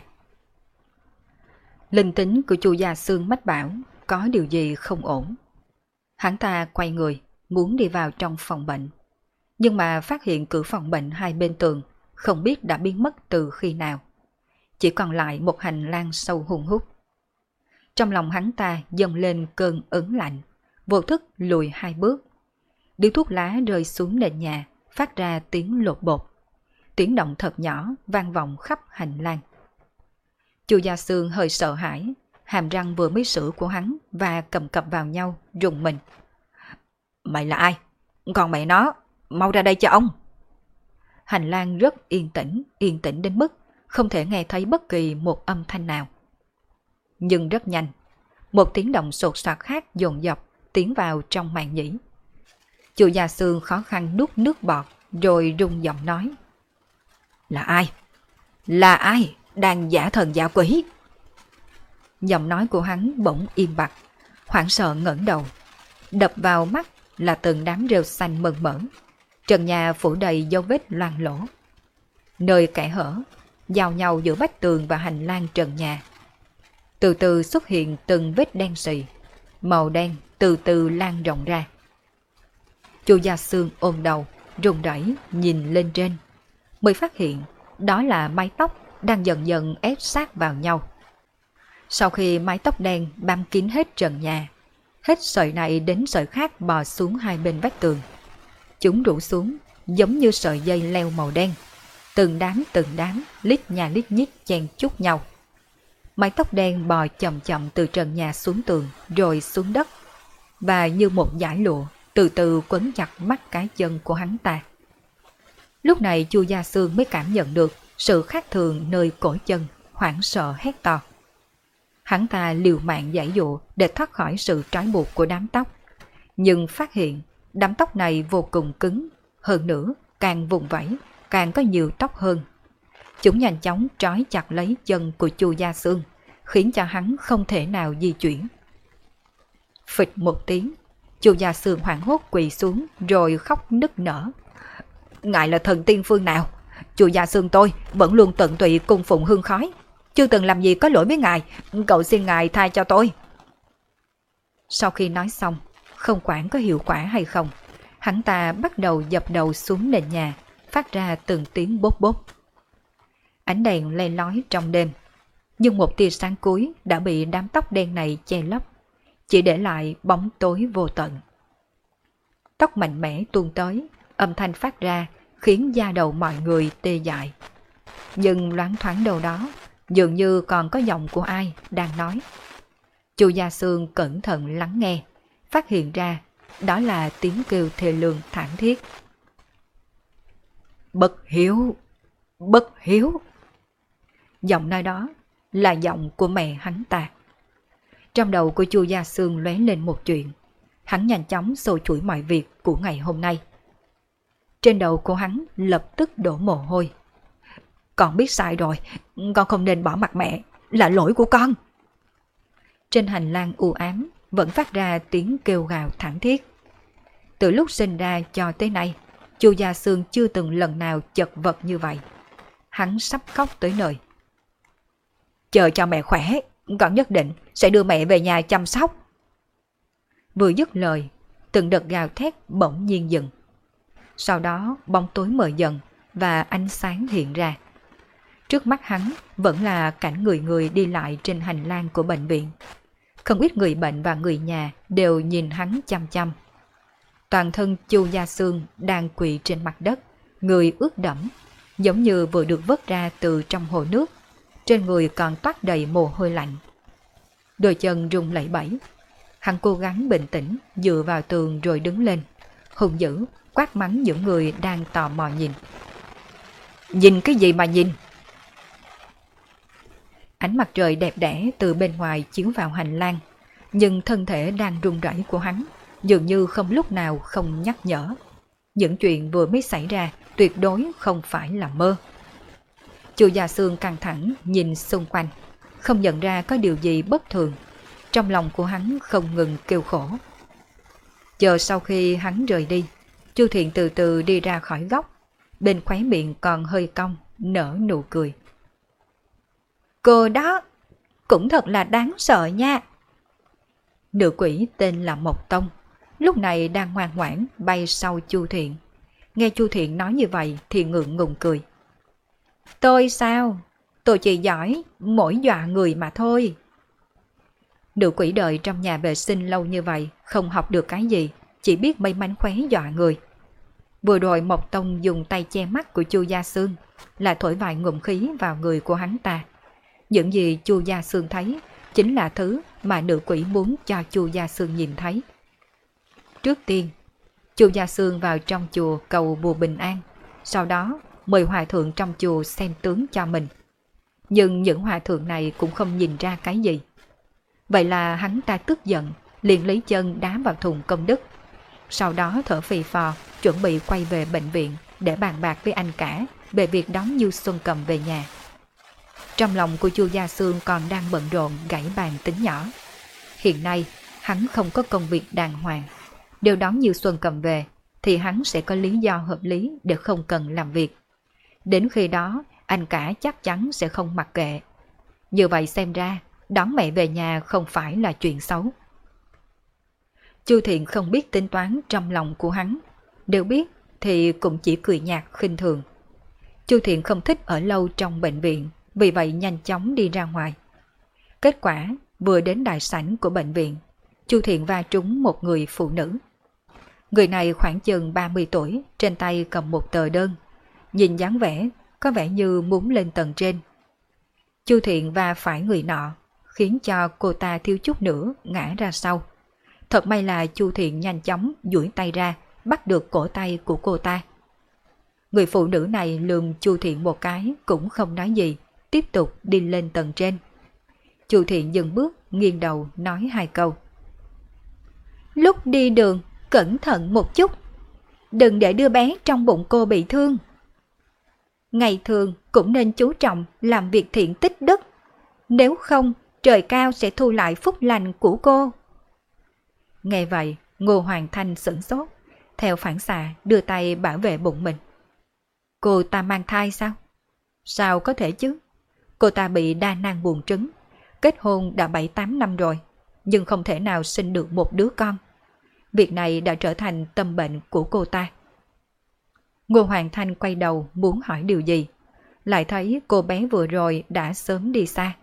Linh tính của Chu Gia Xương mách bảo có điều gì không ổn. Hắn ta quay người, muốn đi vào trong phòng bệnh, nhưng mà phát hiện cửa phòng bệnh hai bên tường không biết đã biến mất từ khi nào. Chỉ còn lại một hành lang sâu hun hút. Trong lòng hắn ta dâng lên cơn ớn lạnh, vô thức lùi hai bước. Điếu thuốc lá rơi xuống nền nhà, phát ra tiếng lột bột. Tiếng động thật nhỏ vang vọng khắp hành lang. Chu Gia Xương hơi sợ hãi, hàm răng vừa mới sữa của hắn và cầm cập vào nhau, rùng mình. Mày là ai? Còn mẹ nó, mau ra đây cho ông. Hành lang rất yên tĩnh đến mức không thể nghe thấy bất kỳ một âm thanh nào. Nhưng rất nhanh, một tiếng động sột soạt khác dồn dập tiến vào trong màn nhĩ. Chu Gia Xương khó khăn nuốt nước bọt rồi rung giọng nói. Là ai? Là ai đang giả thần giả quỷ? Giọng nói của hắn bỗng im bặt, hoảng sợ ngẩng đầu. Đập vào mắt là từng đám rêu xanh mơn mởn, trần nhà phủ đầy dấu vết loang lỗ. Nơi kẽ hở, giao nhau giữa vách tường và hành lang trần nhà. Từ từ xuất hiện từng vết đen sì, màu đen từ từ lan rộng ra. Chu Gia Xương ôm đầu, run rẩy nhìn lên trên, mới phát hiện đó là mái tóc đang dần dần ép sát vào nhau. Sau khi mái tóc đen bám kín hết trần nhà, hết sợi này đến sợi khác bò xuống hai bên vách tường. Chúng rủ xuống giống như sợi dây leo màu đen, từng đám lít nhà lít nhít chen chúc nhau. Mái tóc đen bò chậm chậm từ trần nhà xuống tường rồi xuống đất, và như một dải lụa từ từ quấn chặt mắt cá chân của hắn ta. Lúc này Chu Gia Xương mới cảm nhận được sự khác thường nơi cổ chân, hoảng sợ hét to. Hắn ta liều mạng giãy dụa để thoát khỏi sự trói buộc của đám tóc, nhưng phát hiện đám tóc này vô cùng cứng, hơn nữa càng vùng vẫy càng có nhiều tóc hơn. Chúng nhanh chóng trói chặt lấy chân của Chu Gia Xương, khiến cho hắn không thể nào di chuyển. Phịch một tiếng, Chu Gia Xương hoảng hốt quỳ xuống rồi khóc nức nở. Ngài là thần tiên phương nào? Chu Gia Xương tôi vẫn luôn tận tụy cung phụng hương khói, chưa từng làm gì có lỗi với ngài, cậu xin ngài tha cho tôi. Sau khi nói xong, không quản có hiệu quả hay không, hắn ta bắt đầu dập đầu xuống nền nhà, phát ra từng tiếng bốp bốp. Ánh đèn le lói trong đêm, nhưng một tia sáng cuối đã bị đám tóc đen này che lấp, chỉ để lại bóng tối vô tận. Tóc mạnh mẽ tuôn tới, âm thanh phát ra khiến da đầu mọi người tê dại. Nhưng loáng thoáng đâu đó, dường như còn có giọng của ai đang nói. Chu Gia Xương cẩn thận lắng nghe, phát hiện ra đó là tiếng kêu thê lương thảm thiết. Bất hiếu, bất hiếu. Giọng nói đó là giọng của mẹ hắn ta. Trong đầu của Chu Gia Xương lóe lên một chuyện. Hắn nhanh chóng xô chuỗi mọi việc của ngày hôm nay. Trên đầu của hắn lập tức đổ mồ hôi. Con biết sai rồi, con không nên bỏ mặt mẹ, là lỗi của con. Trên hành lang u ám vẫn phát ra tiếng kêu gào thảm thiết. Từ lúc sinh ra cho tới nay, Chu Gia Xương chưa từng lần nào chật vật như vậy. Hắn sắp khóc tới nơi. Chờ cho mẹ khỏe, con nhất định sẽ đưa mẹ về nhà chăm sóc. Vừa dứt lời, từng đợt gào thét bỗng nhiên dừng. Sau đó bóng tối mờ dần và ánh sáng hiện ra. Trước mắt hắn vẫn là cảnh người người đi lại trên hành lang của bệnh viện. Không ít người bệnh và người nhà đều nhìn hắn chăm chăm. Toàn thân Chu Gia Xương đang quỳ trên mặt đất, người ướt đẫm, giống như vừa được vớt ra từ trong hồ nước. Trên người còn toát đầy mồ hôi lạnh. Đôi chân rung lẩy bẩy. Hắn cố gắng bình tĩnh dựa vào tường rồi đứng lên, hung dữ quát mắng những người đang tò mò nhìn. Nhìn cái gì mà nhìn? Ánh mặt trời đẹp đẽ từ bên ngoài chiếu vào hành lang, nhưng thân thể đang run rẩy của hắn dường như không lúc nào không nhắc nhở. Những chuyện vừa mới xảy ra tuyệt đối không phải là mơ. Chu Gia Xương căng thẳng nhìn xung quanh, không nhận ra có điều gì bất thường. Trong lòng của hắn không ngừng kêu khổ. Chờ sau khi hắn rời đi, Chu Thiện từ từ đi ra khỏi góc, bên khóe miệng còn hơi cong, nở nụ cười. Cô đó, cũng thật là đáng sợ nha. Nữ quỷ tên là Mộc Tông, lúc này đang ngoan ngoãn bay sau Chu Thiện. Nghe Chu Thiện nói như vậy thì ngượng ngùng cười. Tôi sao? Tôi chỉ giỏi mỗi dọa người mà thôi. Nữ quỷ đợi trong nhà vệ sinh lâu như vậy, không học được cái gì, chỉ biết mấy mánh khóe dọa người. Vừa rồi Mộc Tông dùng tay che mắt của Chu Gia Xương, là thổi vài ngụm khí vào người của hắn ta. Những gì Chu Gia Xương thấy chính là thứ mà nữ quỷ muốn cho Chu Gia Xương nhìn thấy. Trước tiên, Chu Gia Xương vào trong chùa cầu bùa bình an, sau đó mời hòa thượng trong chùa xem tướng cho mình. Nhưng những hòa thượng này cũng không nhìn ra cái gì. Vậy là hắn ta tức giận, liền lấy chân đá vào thùng công đức. Sau đó thở phì phò, chuẩn bị quay về bệnh viện để bàn bạc với anh cả về việc đón Như Xuân Cầm về nhà. Trong lòng của Chu Gia Xương còn đang bận rộn gảy bàn tính nhỏ. Hiện nay, hắn không có công việc đàng hoàng. Nếu đón Như Xuân Cầm về, thì hắn sẽ có lý do hợp lý để không cần làm việc. Đến khi đó, anh cả chắc chắn sẽ không mặc kệ. Như vậy xem ra, đón mẹ về nhà không phải là chuyện xấu. Chu Thiện không biết tính toán trong lòng của hắn. Nếu biết thì cũng chỉ cười nhạt khinh thường. Chu Thiện không thích ở lâu trong bệnh viện, vì vậy nhanh chóng đi ra ngoài. Kết quả, vừa đến đại sảnh của bệnh viện, Chu Thiện va trúng một người phụ nữ. Người này khoảng chừng 30 tuổi, trên tay cầm một tờ đơn. Nhìn dáng vẻ, có vẻ như muốn lên tầng trên. Chu Thiện va phải người nọ, khiến cho cô ta thiếu chút nữa ngã ra sau. Thật may là Chu Thiện nhanh chóng duỗi tay ra, bắt được cổ tay của cô ta. Người phụ nữ này lườm Chu Thiện một cái cũng không nói gì, tiếp tục đi lên tầng trên. Chu Thiện dừng bước, nghiêng đầu nói hai câu. Lúc đi đường, cẩn thận một chút. Đừng để đứa bé trong bụng cô bị thương. Ngày thường cũng nên chú trọng làm việc thiện tích đức. Nếu không, trời cao sẽ thu lại phúc lành của cô. Nghe vậy, Ngô Hoàng Thanh sửng sốt, theo phản xạ đưa tay bảo vệ bụng mình. Cô ta mang thai sao? Sao có thể chứ? Cô ta bị đa nang buồng trứng, kết hôn đã 7-8 năm rồi, nhưng không thể nào sinh được một đứa con. Việc này đã trở thành tâm bệnh của cô ta. Ngô Hoàng Thanh quay đầu muốn hỏi điều gì, lại thấy cô bé vừa rồi đã sớm đi xa.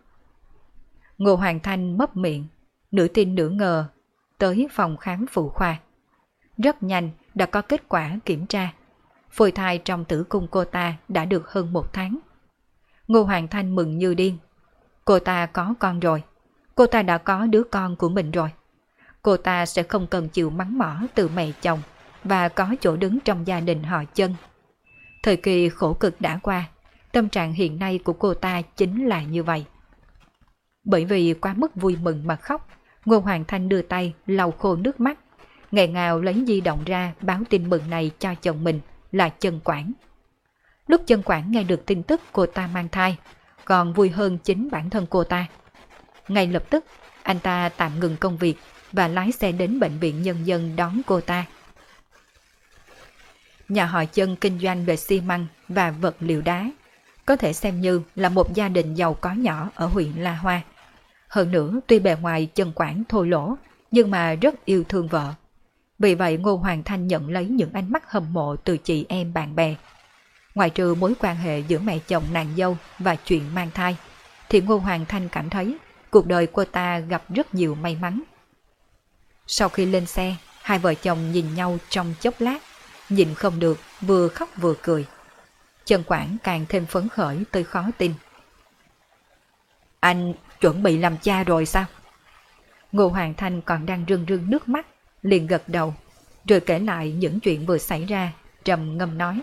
Ngô Hoàng Thanh mấp miệng, nửa tin nửa ngờ, tới phòng khám phụ khoa. Rất nhanh đã có kết quả kiểm tra. Phôi thai trong tử cung cô ta đã được hơn 1 tháng. Ngô Hoàng Thanh mừng như điên. Cô ta có con rồi. Cô ta đã có đứa con của mình rồi. Cô ta sẽ không cần chịu mắng mỏ từ mẹ chồng và có chỗ đứng trong gia đình họ Chân. Thời kỳ khổ cực đã qua, tâm trạng hiện nay của cô ta chính là như vậy. Bởi vì quá mức vui mừng mà khóc, Ngô Hoàng Thanh đưa tay lau khô nước mắt, nghẹn ngào lấy di động ra báo tin mừng này cho chồng mình là Chân Quảng. Lúc Chân Quảng nghe được tin tức cô ta mang thai, còn vui hơn chính bản thân cô ta. Ngay lập tức, anh ta tạm ngừng công việc và lái xe đến bệnh viện nhân dân đón cô ta. Nhà họ Chân kinh doanh về xi măng và vật liệu đá, có thể xem như là một gia đình giàu có nhỏ ở huyện La Hoa. Hơn nữa, tuy bề ngoài Chân Quảng thô lỗ, nhưng mà rất yêu thương vợ. Vì vậy Ngô Hoàng Thanh nhận lấy những ánh mắt hâm mộ từ chị em bạn bè. Ngoài trừ mối quan hệ giữa mẹ chồng nàng dâu và chuyện mang thai, thì Ngô Hoàng Thanh cảm thấy cuộc đời cô ta gặp rất nhiều may mắn. Sau khi lên xe, hai vợ chồng nhìn nhau trong chốc lát, nhìn không được, vừa khóc vừa cười. Chân Quảng càng thêm phấn khởi tới khó tin. Anh chuẩn bị làm cha rồi sao? Ngô Hoàng Thanh còn đang rưng rưng nước mắt, liền gật đầu, rồi kể lại những chuyện vừa xảy ra, trầm ngâm nói.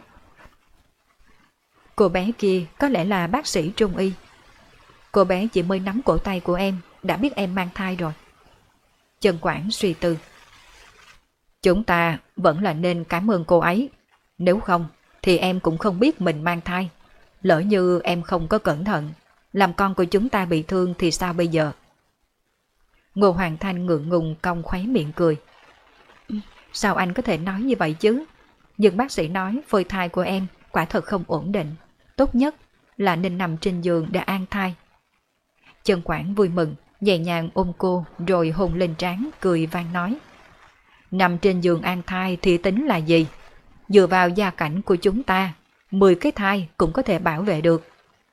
Cô bé kia có lẽ là bác sĩ trung y. Cô bé chỉ mới nắm cổ tay của em đã biết em mang thai rồi. Chân Quảng suy tư. Chúng ta vẫn là nên cảm ơn cô ấy. Nếu không thì em cũng không biết mình mang thai. Lỡ như em không có cẩn thận, làm con của chúng ta bị thương thì sao bây giờ? Ngô Hoàng Thanh ngượng ngùng cong khóe miệng cười. Sao anh có thể nói như vậy chứ? Nhưng bác sĩ nói phôi thai của em quả thật không ổn định. Tốt nhất là nên nằm trên giường để an thai. Chân Quảng vui mừng, nhẹ nhàng ôm cô rồi hôn lên trán, cười vang nói. Nằm trên giường an thai thì tính là gì? Dựa vào gia cảnh của chúng ta, 10 cái thai cũng có thể bảo vệ được.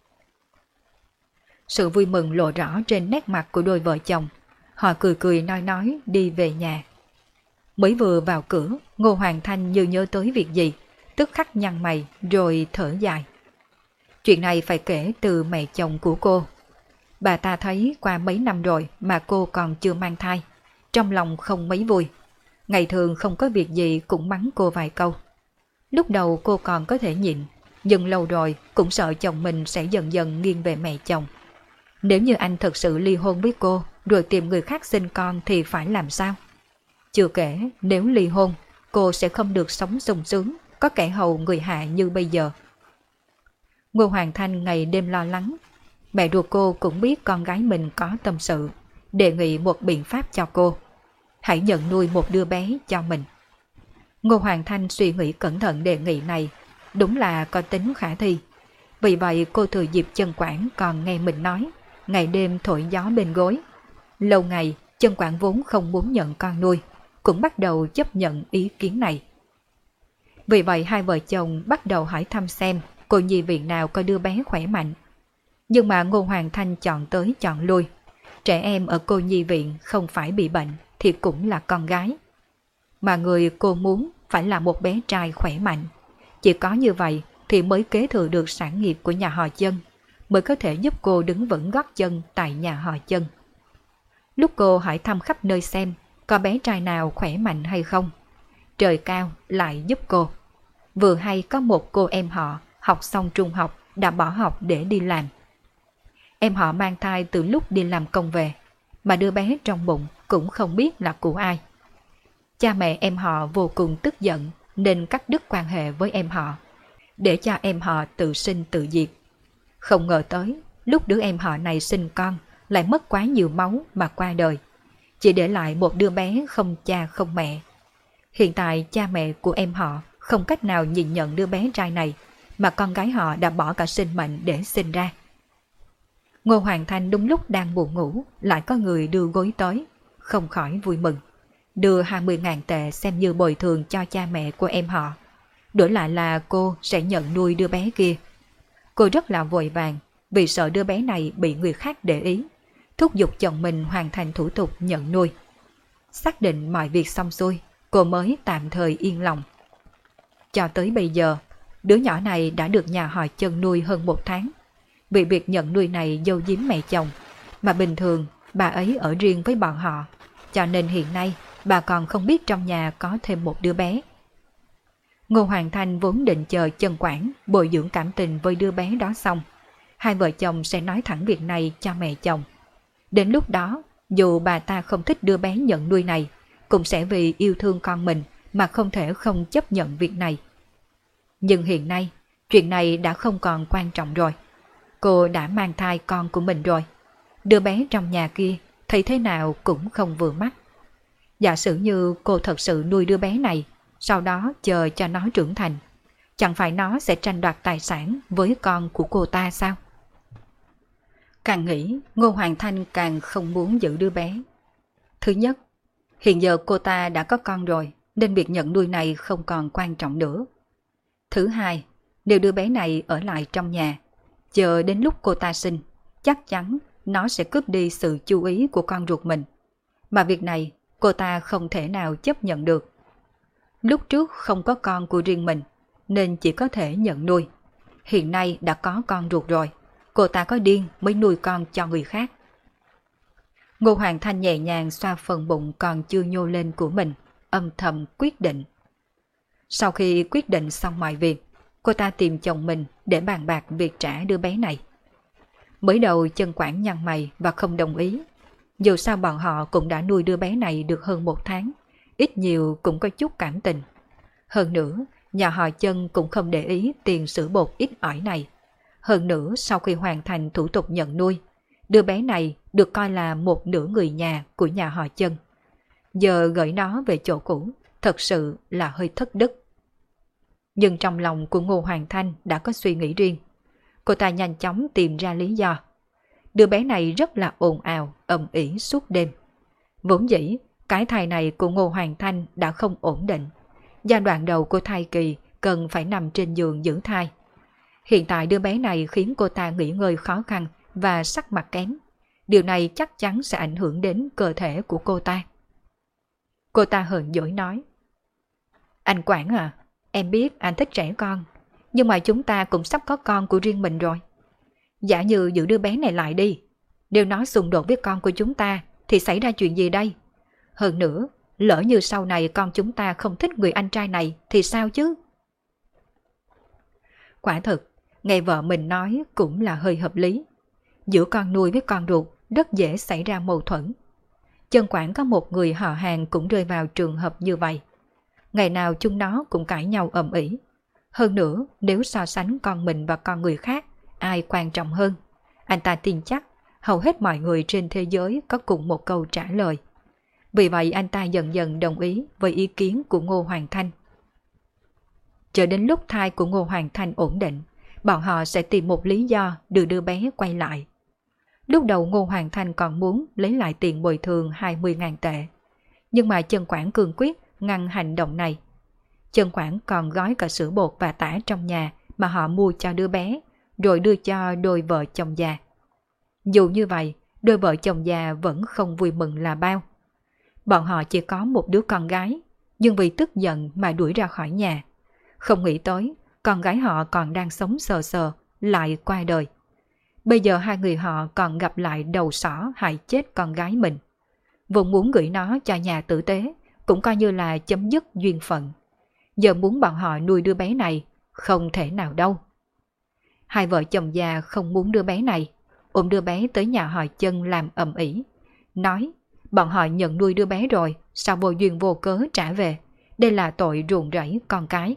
Sự vui mừng lộ rõ trên nét mặt của đôi vợ chồng. Họ cười cười nói đi về nhà. Mới vừa vào cửa, Ngô Hoàng Thanh như nhớ tới việc gì, tức khắc nhăn mày rồi thở dài. Chuyện này phải kể từ mẹ chồng của cô. Bà ta thấy qua mấy năm rồi mà cô còn chưa mang thai, trong lòng không mấy vui. Ngày thường không có việc gì cũng mắng cô vài câu. Lúc đầu cô còn có thể nhịn, nhưng lâu rồi cũng sợ chồng mình sẽ dần dần nghiêng về mẹ chồng. Nếu như anh thật sự ly hôn với cô rồi tìm người khác sinh con thì phải làm sao? Chưa kể nếu ly hôn, cô sẽ không được sống sung sướng, có kẻ hầu người hạ như bây giờ. Ngô Hoàng Thanh ngày đêm lo lắng. Mẹ ruột cô cũng biết con gái mình có tâm sự, đề nghị một biện pháp cho cô. Hãy nhận nuôi một đứa bé cho mình. Ngô Hoàng Thanh suy nghĩ cẩn thận đề nghị này, đúng là có tính khả thi. Vì vậy cô thừa dịp Chân Quảng còn nghe mình nói, ngày đêm thổi gió bên gối. Lâu ngày, Chân Quảng vốn không muốn nhận con nuôi, cũng bắt đầu chấp nhận ý kiến này. Vì vậy hai vợ chồng bắt đầu hỏi thăm xem cô nhi viện nào có đứa bé khỏe mạnh. Nhưng mà Ngô Hoàng Thanh chọn tới chọn lui. Trẻ em ở cô nhi viện không phải bị bệnh thì cũng là con gái. Mà người cô muốn phải là một bé trai khỏe mạnh. Chỉ có như vậy thì mới kế thừa được sản nghiệp của nhà họ Chân, mới có thể giúp cô đứng vững gót chân tại nhà họ Chân. Lúc cô hỏi thăm khắp nơi xem có bé trai nào khỏe mạnh hay không, trời cao lại giúp cô. Vừa hay có một cô em họ học xong trung học đã bỏ học để đi làm. Em họ mang thai từ lúc đi làm công về, mà đứa bé trong bụng cũng không biết là của ai. Cha mẹ em họ vô cùng tức giận nên cắt đứt quan hệ với em họ, để cho em họ tự sinh tự diệt. Không ngờ tới, lúc đứa em họ này sinh con lại mất quá nhiều máu mà qua đời, chỉ để lại một đứa bé không cha không mẹ. Hiện tại cha mẹ của em họ không cách nào nhìn nhận đứa bé trai này, mà con gái họ đã bỏ cả sinh mệnh để sinh ra. Ngô Hoàng Thanh đúng lúc đang buồn ngủ, lại có người đưa gối tới, không khỏi vui mừng. Đưa 20.000 tệ xem như bồi thường cho cha mẹ của em họ. Đổi lại là cô sẽ nhận nuôi đứa bé kia. Cô rất là vội vàng, vì sợ đứa bé này bị người khác để ý, thúc giục chồng mình hoàn thành thủ tục nhận nuôi. Xác định mọi việc xong xuôi, cô mới tạm thời yên lòng. Cho tới bây giờ, đứa nhỏ này đã được nhà họ Chân nuôi hơn 1 tháng. vì việc nhận nuôi này giấu giếm mẹ chồng, mà bình thường bà ấy ở riêng với bọn họ, cho nên hiện nay bà còn không biết trong nhà có thêm một đứa bé. Ngô Hoàng Thanh vốn định chờ Chân Quản bồi dưỡng cảm tình với đứa bé đó xong, hai vợ chồng sẽ nói thẳng việc này cho mẹ chồng. Đến lúc đó, dù bà ta không thích đứa bé nhận nuôi này, cũng sẽ vì yêu thương con mình mà không thể không chấp nhận việc này. Nhưng hiện nay, chuyện này đã không còn quan trọng rồi. Cô đã mang thai con của mình rồi. Đứa bé trong nhà kia thấy thế nào cũng không vừa mắt. Giả sử như cô thật sự nuôi đứa bé này, sau đó chờ cho nó trưởng thành, chẳng phải nó sẽ tranh đoạt tài sản với con của cô ta sao? Càng nghĩ, Ngô Hoàng Thanh càng không muốn giữ đứa bé. Thứ nhất, hiện giờ cô ta đã có con rồi, nên việc nhận nuôi này không còn quan trọng nữa. Thứ hai, nếu đứa bé này ở lại trong nhà, chờ đến lúc cô ta sinh, chắc chắn nó sẽ cướp đi sự chú ý của con ruột mình. Mà việc này cô ta không thể nào chấp nhận được. Lúc trước không có con của riêng mình, nên chỉ có thể nhận nuôi. Hiện nay đã có con ruột rồi, cô ta có điên mới nuôi con cho người khác. Ngô Hoàng Thanh nhẹ nhàng xoa phần bụng còn chưa nhô lên của mình, âm thầm quyết định. Sau khi quyết định xong mọi việc, cô ta tìm chồng mình để bàn bạc việc trả đứa bé này. Mới đầu Chân Quản nhăn mày và không đồng ý. Dù sao bọn họ cũng đã nuôi đứa bé này được hơn 1 tháng, ít nhiều cũng có chút cảm tình. Hơn nữa, nhà họ Chân cũng không để ý tiền sữa bột ít ỏi này. Hơn nữa, sau khi hoàn thành thủ tục nhận nuôi, đứa bé này được coi là một nửa người nhà của nhà họ Chân. Giờ gửi nó về chỗ cũ, thật sự là hơi thất đức. Nhưng trong lòng của Ngô Hoàng Thanh đã có suy nghĩ riêng. Cô ta nhanh chóng tìm ra lý do. Đứa bé này rất là ồn ào, ầm ĩ suốt đêm. Vốn dĩ, cái thai này của Ngô Hoàng Thanh đã không ổn định. Giai đoạn đầu của thai kỳ cần phải nằm trên giường giữ thai. Hiện tại đứa bé này khiến cô ta nghỉ ngơi khó khăn và sắc mặt kém. Điều này chắc chắn sẽ ảnh hưởng đến cơ thể của cô ta. Cô ta hờn dỗi nói: "Anh Quản à, em biết anh thích trẻ con, nhưng mà chúng ta cũng sắp có con của riêng mình rồi. Giả như giữ đứa bé này lại đi, nếu nó xung đột với con của chúng ta thì xảy ra chuyện gì đây? Hơn nữa, lỡ như sau này con chúng ta không thích người anh trai này thì sao chứ?" Quả thực, nghe vợ mình nói cũng là hơi hợp lý. Giữa con nuôi với con ruột rất dễ xảy ra mâu thuẫn. Chân Quản có một người họ hàng cũng rơi vào trường hợp như vậy. Ngày nào chúng nó cũng cãi nhau ầm ĩ. Hơn nữa, nếu so sánh con mình và con người khác, ai quan trọng hơn? Anh ta tin chắc hầu hết mọi người trên thế giới có cùng một câu trả lời. Vì vậy anh ta dần dần đồng ý với ý kiến của Ngô Hoàng Thanh. Chờ đến lúc thai của Ngô Hoàng Thanh ổn định, bọn họ sẽ tìm một lý do đưa đứa bé quay lại. Lúc đầu Ngô Hoàng Thanh còn muốn lấy lại tiền bồi thường 20.000 tệ. Nhưng mà Chân Quản cương quyết ngăn hành động này. Chân Quản còn gói cả sữa bột và tả trong nhà mà họ mua cho đứa bé, rồi đưa cho đôi vợ chồng già. Dù như vậy, đôi vợ chồng già vẫn không vui mừng là bao. Bọn họ chỉ có một đứa con gái, nhưng vì tức giận mà đuổi ra khỏi nhà. Không nghĩ tới, con gái họ còn đang sống sờ sờ, lại qua đời. Bây giờ hai người họ còn gặp lại đầu sỏ hại chết con gái mình. Vốn muốn gửi nó cho nhà tử tế, cũng coi như là chấm dứt duyên phận. Giờ muốn bọn họ nuôi đứa bé này, không thể nào đâu. Hai vợ chồng già không muốn đứa bé này, ôm đứa bé tới nhà họ Chân làm ầm ĩ. Nói, bọn họ nhận nuôi đứa bé rồi, sao vô duyên vô cớ trả về. Đây là tội ruồng rẫy con cái.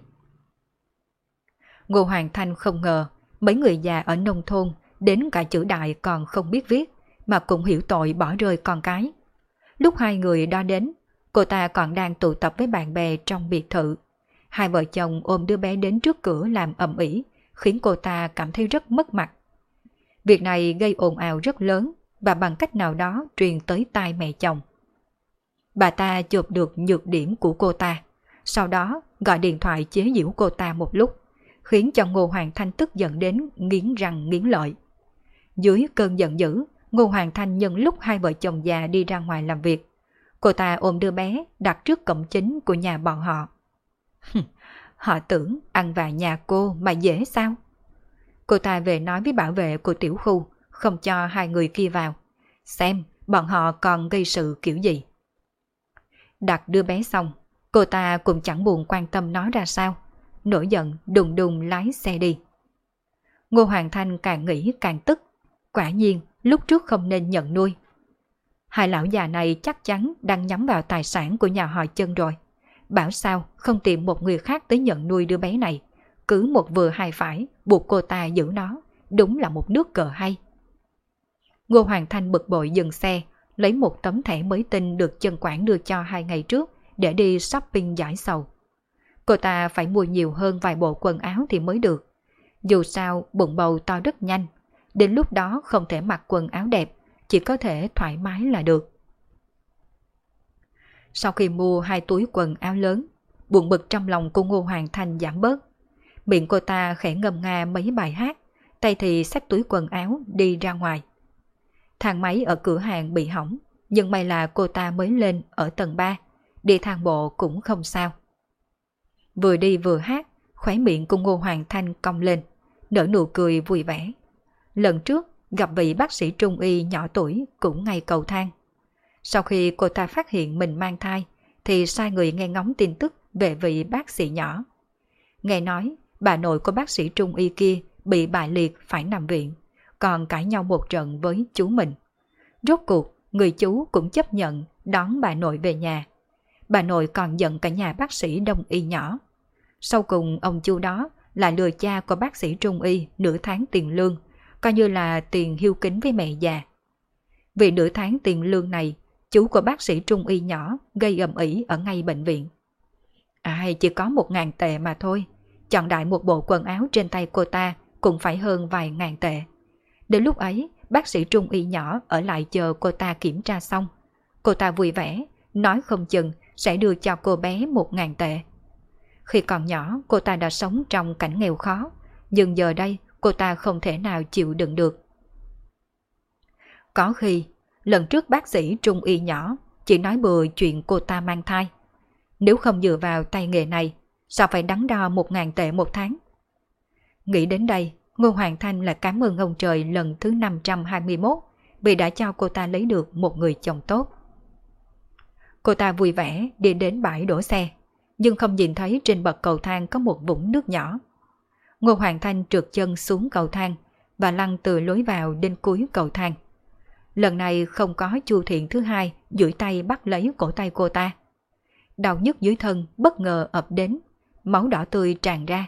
Ngô Hoàng Thanh không ngờ, mấy người già ở nông thôn, đến cả chữ đại còn không biết viết, mà cũng hiểu tội bỏ rơi con cái. Lúc hai người đó đến, cô ta còn đang tụ tập với bạn bè trong biệt thự. Hai vợ chồng ôm đứa bé đến trước cửa làm ầm ĩ, khiến cô ta cảm thấy rất mất mặt. Việc này gây ồn ào rất lớn và bằng cách nào đó truyền tới tai mẹ chồng. Bà ta chụp được nhược điểm của cô ta, sau đó gọi điện thoại chế giễu cô ta một lúc, khiến cho Ngô Hoàng Thanh tức giận đến nghiến răng nghiến lợi. Dưới cơn giận dữ, Ngô Hoàng Thanh nhân lúc hai vợ chồng già đi ra ngoài làm việc, cô ta ôm đứa bé đặt trước cổng chính của nhà bọn họ. Họ tưởng ăn vạ nhà cô mà dễ sao? Cô ta về nói với bảo vệ của tiểu khu, không cho hai người kia vào. Xem bọn họ còn gây sự kiểu gì. Đặt đứa bé xong, cô ta cũng chẳng buồn quan tâm nó ra sao. Nổi giận đùng đùng lái xe đi. Ngô Hoàng Thanh càng nghĩ càng tức. Quả nhiên lúc trước không nên nhận nuôi. Hai lão già này chắc chắn đang nhắm vào tài sản của nhà họ Chân rồi. Bảo sao không tìm một người khác tới nhận nuôi đứa bé này. Cứ một vừa hai phải buộc cô ta giữ nó. Đúng là một nước cờ hay. Ngô Hoàng Thanh bực bội dừng xe, lấy một tấm thẻ mới tinh được Chân Quản đưa cho 2 ngày trước để đi shopping giải sầu. Cô ta phải mua nhiều hơn vài bộ quần áo thì mới được. Dù sao bụng bầu to rất nhanh, đến lúc đó không thể mặc quần áo đẹp, chỉ có thể thoải mái là được. Sau khi mua 2 túi quần áo lớn, buồn bực trong lòng của Ngô Hoàng Thanh giảm bớt. Miệng cô ta khẽ ngâm nga mấy bài hát, tay thì xách túi quần áo đi ra ngoài. Thang máy ở cửa hàng bị hỏng, nhưng may là cô ta mới lên ở tầng 3, đi thang bộ cũng không sao. Vừa đi vừa hát, khóe miệng của Ngô Hoàng Thanh cong lên, nở nụ cười vui vẻ. Lần trước gặp vị bác sĩ trung y nhỏ tuổi cũng ngay cầu thang. Sau khi cô ta phát hiện mình mang thai, thì sai người nghe ngóng tin tức về vị bác sĩ nhỏ. Nghe nói bà nội của bác sĩ trung y kia bị bại liệt phải nằm viện, còn cãi nhau một trận với chú mình. Rốt cuộc, người chú cũng chấp nhận đón bà nội về nhà. Bà nội còn giận cả nhà bác sĩ đông y nhỏ. Sau cùng ông chú đó là lừa cha của bác sĩ trung y nửa tháng tiền lương, coi như là tiền hiu kính với mẹ già. Vì nửa tháng tiền lương này, chú của bác sĩ trung y nhỏ gây ầm ĩ ở ngay bệnh viện. Chỉ có 1.000 tệ mà thôi, chọn đại một bộ quần áo trên tay cô ta cũng phải hơn vài ngàn tệ. Đến lúc ấy, bác sĩ trung y nhỏ ở lại chờ cô ta kiểm tra xong. Cô ta vui vẻ, nói không chừng sẽ đưa cho cô bé 1.000 tệ. Khi còn nhỏ, cô ta đã sống trong cảnh nghèo khó, nhưng giờ đây cô ta không thể nào chịu đựng được. Có khi, lần trước bác sĩ trung y nhỏ chỉ nói bừa chuyện cô ta mang thai. Nếu không dựa vào tay nghề này, sao phải đắn đo 1.000 tệ một tháng? Nghĩ đến đây, Ngô Hoàng Thanh là cảm ơn ông trời lần thứ 521 vì đã cho cô ta lấy được một người chồng tốt. Cô ta vui vẻ đi đến bãi đổ xe, nhưng không nhìn thấy trên bậc cầu thang có một vũng nước nhỏ. Ngô Hoàng Thanh trượt chân xuống cầu thang và lăn từ lối vào đến cuối cầu thang. Lần này không có Chu Thiện thứ hai duỗi tay bắt lấy cổ tay cô ta. Đau nhức dưới thân bất ngờ ập đến, máu đỏ tươi tràn ra.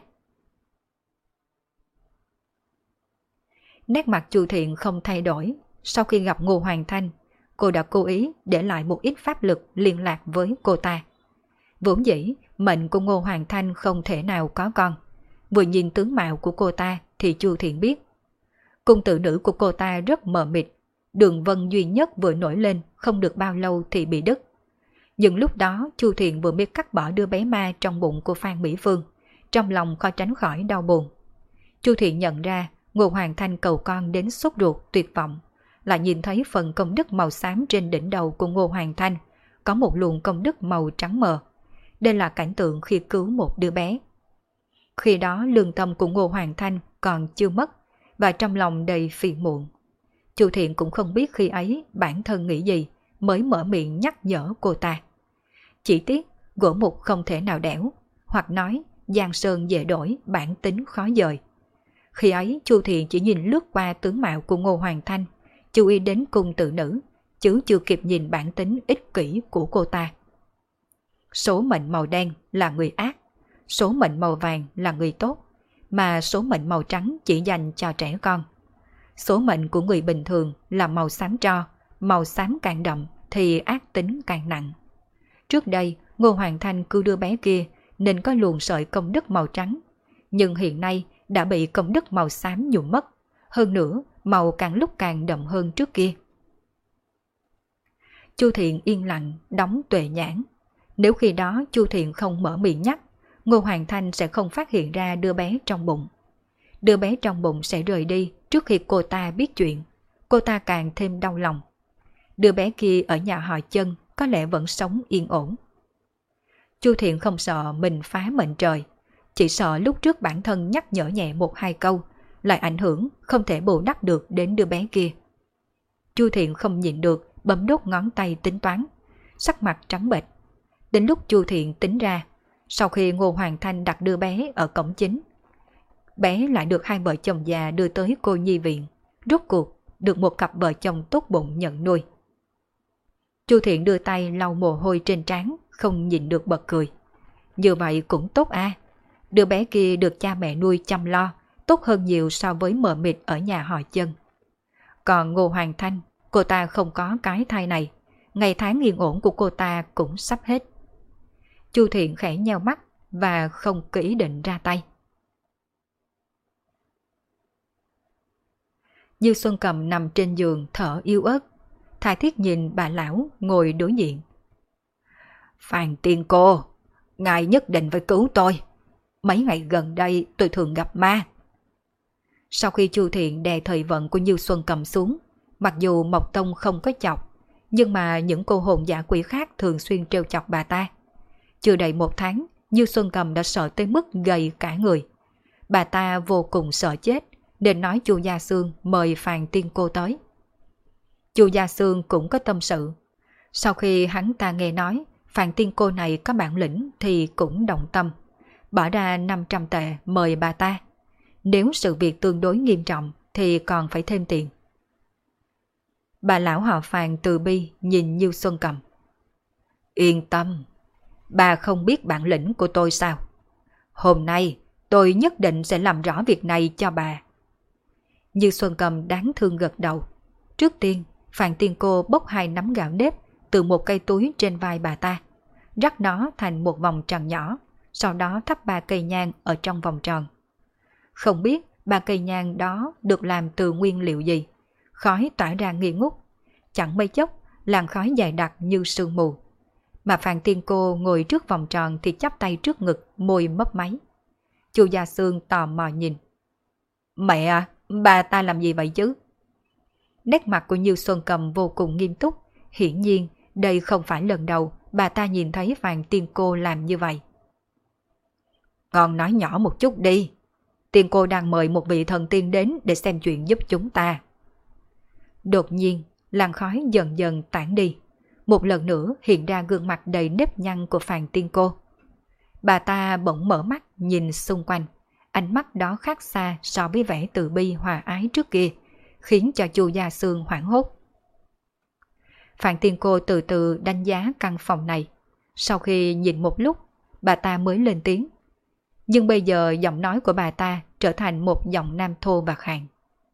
Nét mặt Chu Thiện không thay đổi. Sau khi gặp Ngô Hoàng Thanh, cô đã cố ý để lại một ít pháp lực liên lạc với cô ta. Vốn dĩ, mệnh của Ngô Hoàng Thanh không thể nào có con. Vừa nhìn tướng mạo của cô ta thì Chu Thiện biết. Cung tự nữ của cô ta rất mờ mịt. Đường vân duy nhất vừa nổi lên không được bao lâu thì bị đứt. Nhưng lúc đó Chu Thiện vừa biết cắt bỏ đứa bé ma trong bụng của Phan Mỹ Phương. Trong lòng khó tránh khỏi đau buồn. Chu Thiện nhận ra Ngô Hoàng Thanh cầu con đến sốt ruột tuyệt vọng. Lại nhìn thấy phần công đức màu xám trên đỉnh đầu của Ngô Hoàng Thanh. Có một luồng công đức màu trắng mờ. Đây là cảnh tượng khi cứu một đứa bé. Khi đó lương tâm của Ngô Hoàng Thanh còn chưa mất và trong lòng đầy phiền muộn. Chu Thiện cũng không biết khi ấy bản thân nghĩ gì mới mở miệng nhắc nhở cô ta. Chỉ tiếc gỗ mục không thể nào đẽo, hoặc nói giang sơn dễ đổi, bản tính khó dời. Khi ấy Chu Thiện chỉ nhìn lướt qua tướng mạo của Ngô Hoàng Thanh, chú ý đến cung tự nữ, chứ chưa kịp nhìn bản tính ích kỷ của cô ta. Số mệnh màu đen là người ác, số mệnh màu vàng là người tốt, mà số mệnh màu trắng chỉ dành cho trẻ con. Số mệnh của người bình thường là màu xám tro, màu xám càng đậm thì ác tính càng nặng. Trước đây, Ngô Hoàng Thanh cứu đứa bé kia nên có luồng sợi công đức màu trắng, nhưng hiện nay đã bị công đức màu xám nhuộm mất, hơn nữa màu càng lúc càng đậm hơn trước kia. Chu Thiện yên lặng đóng tuệ nhãn. Nếu khi đó Chu Thiện không mở miệng nhắc, Ngô Hoàng Thanh sẽ không phát hiện ra đứa bé trong bụng. Đứa bé trong bụng sẽ rời đi trước khi cô ta biết chuyện. Cô ta càng thêm đau lòng. Đứa bé kia ở nhà họ Chân có lẽ vẫn sống yên ổn. Chu Thiện không sợ mình phá mệnh trời, chỉ sợ lúc trước bản thân nhắc nhở nhẹ một hai câu lại ảnh hưởng không thể bù đắp được đến đứa bé kia. Chu Thiện không nhịn được, bấm đốt ngón tay tính toán, sắc mặt trắng bệch. Đến lúc Chu Thiện tính ra, sau khi Ngô Hoàng Thanh đặt đưa bé ở cổng chính, bé lại được hai vợ chồng già đưa tới cô nhi viện, rốt cuộc được một cặp vợ chồng tốt bụng nhận nuôi. Chu Thiện đưa tay lau mồ hôi trên trán, không nhịn được bật cười. Như vậy cũng tốt à, đứa bé kia được cha mẹ nuôi chăm lo, tốt hơn nhiều so với mờ mịt ở nhà họ Chân. Còn Ngô Hoàng Thanh, cô ta không có cái thai này, ngày tháng yên ổn của cô ta cũng sắp hết. Chu Thiện khẽ nheo mắt và không có ý định ra tay. Như Xuân Cầm nằm trên giường thở yếu ớt, tha thiết nhìn bà lão ngồi đối diện. Phan Tiên cô, ngài nhất định phải cứu tôi. Mấy ngày gần đây tôi thường gặp ma. Sau khi Chu Thiện đè thời vận của Như Xuân Cầm xuống, mặc dù Mộc Tông không có chọc, nhưng mà những cô hồn dã quỷ khác thường xuyên trêu chọc bà ta. Chưa đầy 1 tháng, Như Xuân Cầm đã sợ tới mức gầy cả người. Bà ta vô cùng sợ chết, nên nói Chu Gia Xương mời Phan Tiên cô tới. Chu Gia Xương cũng có tâm sự. Sau khi hắn ta nghe nói Phan Tiên cô này có bản lĩnh thì cũng động tâm, bỏ ra 500 tệ mời bà ta. Nếu sự việc tương đối nghiêm trọng thì còn phải thêm tiền. Bà lão họ Phan từ bi nhìn Như Xuân Cầm. Yên tâm, bà không biết bản lĩnh của tôi sao? Hôm nay tôi nhất định sẽ làm rõ việc này cho bà. Như Xuân Cầm đáng thương gật đầu. Trước tiên, Phan Tiên cô bốc 2 nắm gạo nếp từ một cây túi trên vai bà ta, rắc nó thành một vòng tròn nhỏ, sau đó thắp 3 cây nhang ở trong vòng tròn. Không biết 3 cây nhang đó được làm từ nguyên liệu gì, khói tỏa ra nghi ngút, chẳng mấy chốc làn khói dày đặc như sương mù. Mà Phan Tiên cô ngồi trước vòng tròn thì chắp tay trước ngực, môi mấp máy. Chu Gia Xương tò mò nhìn. Mẹ à, bà ta làm gì vậy chứ? Nét mặt của Như Xuân Cầm vô cùng nghiêm túc. Hiển nhiên đây không phải lần đầu bà ta nhìn thấy Phan Tiên cô làm như vậy. Con nói nhỏ một chút đi. Tiên cô đang mời một vị thần tiên đến để xem chuyện giúp chúng ta. Đột nhiên, làn khói dần dần tản đi. Một lần nữa hiện ra gương mặt đầy nếp nhăn của Phan Tiên cô. Bà ta bỗng mở mắt nhìn xung quanh. Ánh mắt đó khác xa so với vẻ từ bi hòa ái trước kia, khiến cho Chu Gia Xương hoảng hốt. Phan Tiên cô từ từ đánh giá căn phòng này. Sau khi nhìn một lúc, bà ta mới lên tiếng. Nhưng bây giờ giọng nói của bà ta trở thành một giọng nam thô và khàn.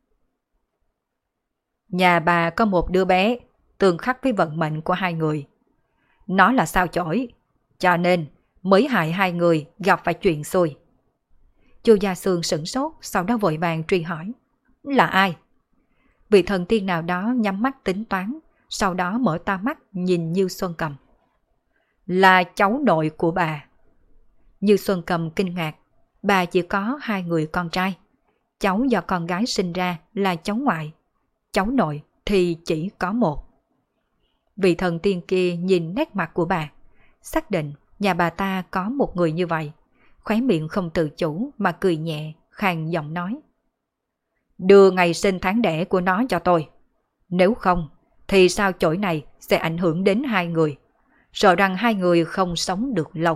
Nhà bà có một đứa bé, tương khắc với vận mệnh của hai người. Nó là sao chổi, cho nên mới hại hai người gặp phải chuyện xui. Chu Gia Xương sửng sốt, sau đó vội vàng truy hỏi. Là ai? Vị thần tiên nào đó nhắm mắt tính toán, sau đó mở to mắt nhìn Như Xuân Cầm. Là cháu nội của bà. Như Xuân Cầm kinh ngạc. Bà chỉ có 2 người con trai. Cháu do con gái sinh ra là cháu ngoại. Cháu nội thì chỉ có 1. Vị thần tiên kia nhìn nét mặt của bà, xác định nhà bà ta có một người như vậy. Khóe miệng không tự chủ mà cười nhẹ, khàn giọng nói. Đưa ngày sinh tháng đẻ của nó cho tôi. Nếu không thì sao chổi này sẽ ảnh hưởng đến 2 người. Sợ rằng 2 người không sống được lâu.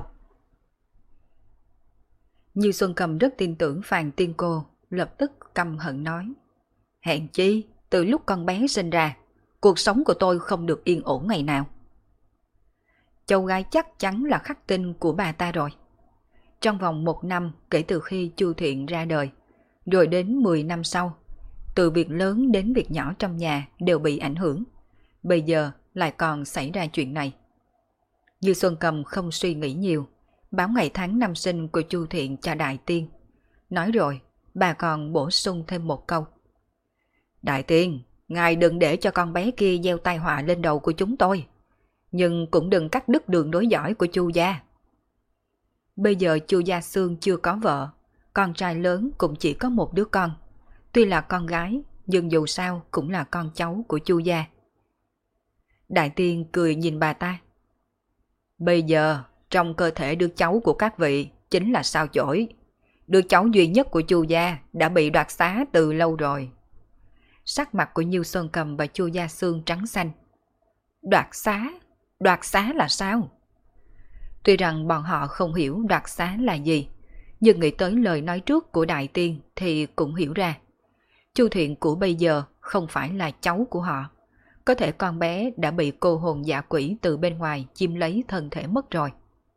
Như Xuân Cầm rất tin tưởng Phan Tiên cô, lập tức căm hận nói. Hèn chi, từ lúc con bé sinh ra, cuộc sống của tôi không được yên ổn ngày nào. Cháu gái chắc chắn là khắc tinh của bà ta rồi. Trong vòng 1 năm kể từ khi Chu Thiện ra đời, rồi đến 10 năm sau, từ việc lớn đến việc nhỏ trong nhà đều bị ảnh hưởng. Bây giờ lại còn xảy ra chuyện này. Như Xuân Cầm không suy nghĩ nhiều, báo ngày tháng năm sinh của Chu Thiện cho Đại Tiên. Nói rồi, bà còn bổ sung thêm một câu. Đại Tiên, ngài đừng để cho con bé kia gieo tai họa lên đầu của chúng tôi. Nhưng cũng đừng cắt đứt đường nối dõi của Chu gia. Bây giờ Chu Gia Xương chưa có vợ, con trai lớn cũng chỉ có một đứa con. Tuy là con gái, nhưng dù sao cũng là con cháu của Chu gia. Đại Tiên cười nhìn bà ta. Bây giờ, trong cơ thể đứa cháu của các vị chính là sao chổi. đứa cháu duy nhất của Chu gia đã bị đoạt xá từ lâu rồi. Sắc mặt của Nhiêu Xuân Cầm và Chu Gia Xương trắng xanh. Đoạt xá? Đoạt xá là sao? Tuy rằng bọn họ không hiểu đoạt xá là gì, nhưng nghĩ tới lời nói trước của Đại Tiên thì cũng hiểu ra. Chu Thiện của bây giờ không phải là cháu của họ. Có thể con bé đã bị cô hồn dạ quỷ từ bên ngoài chiếm lấy thân thể mất rồi.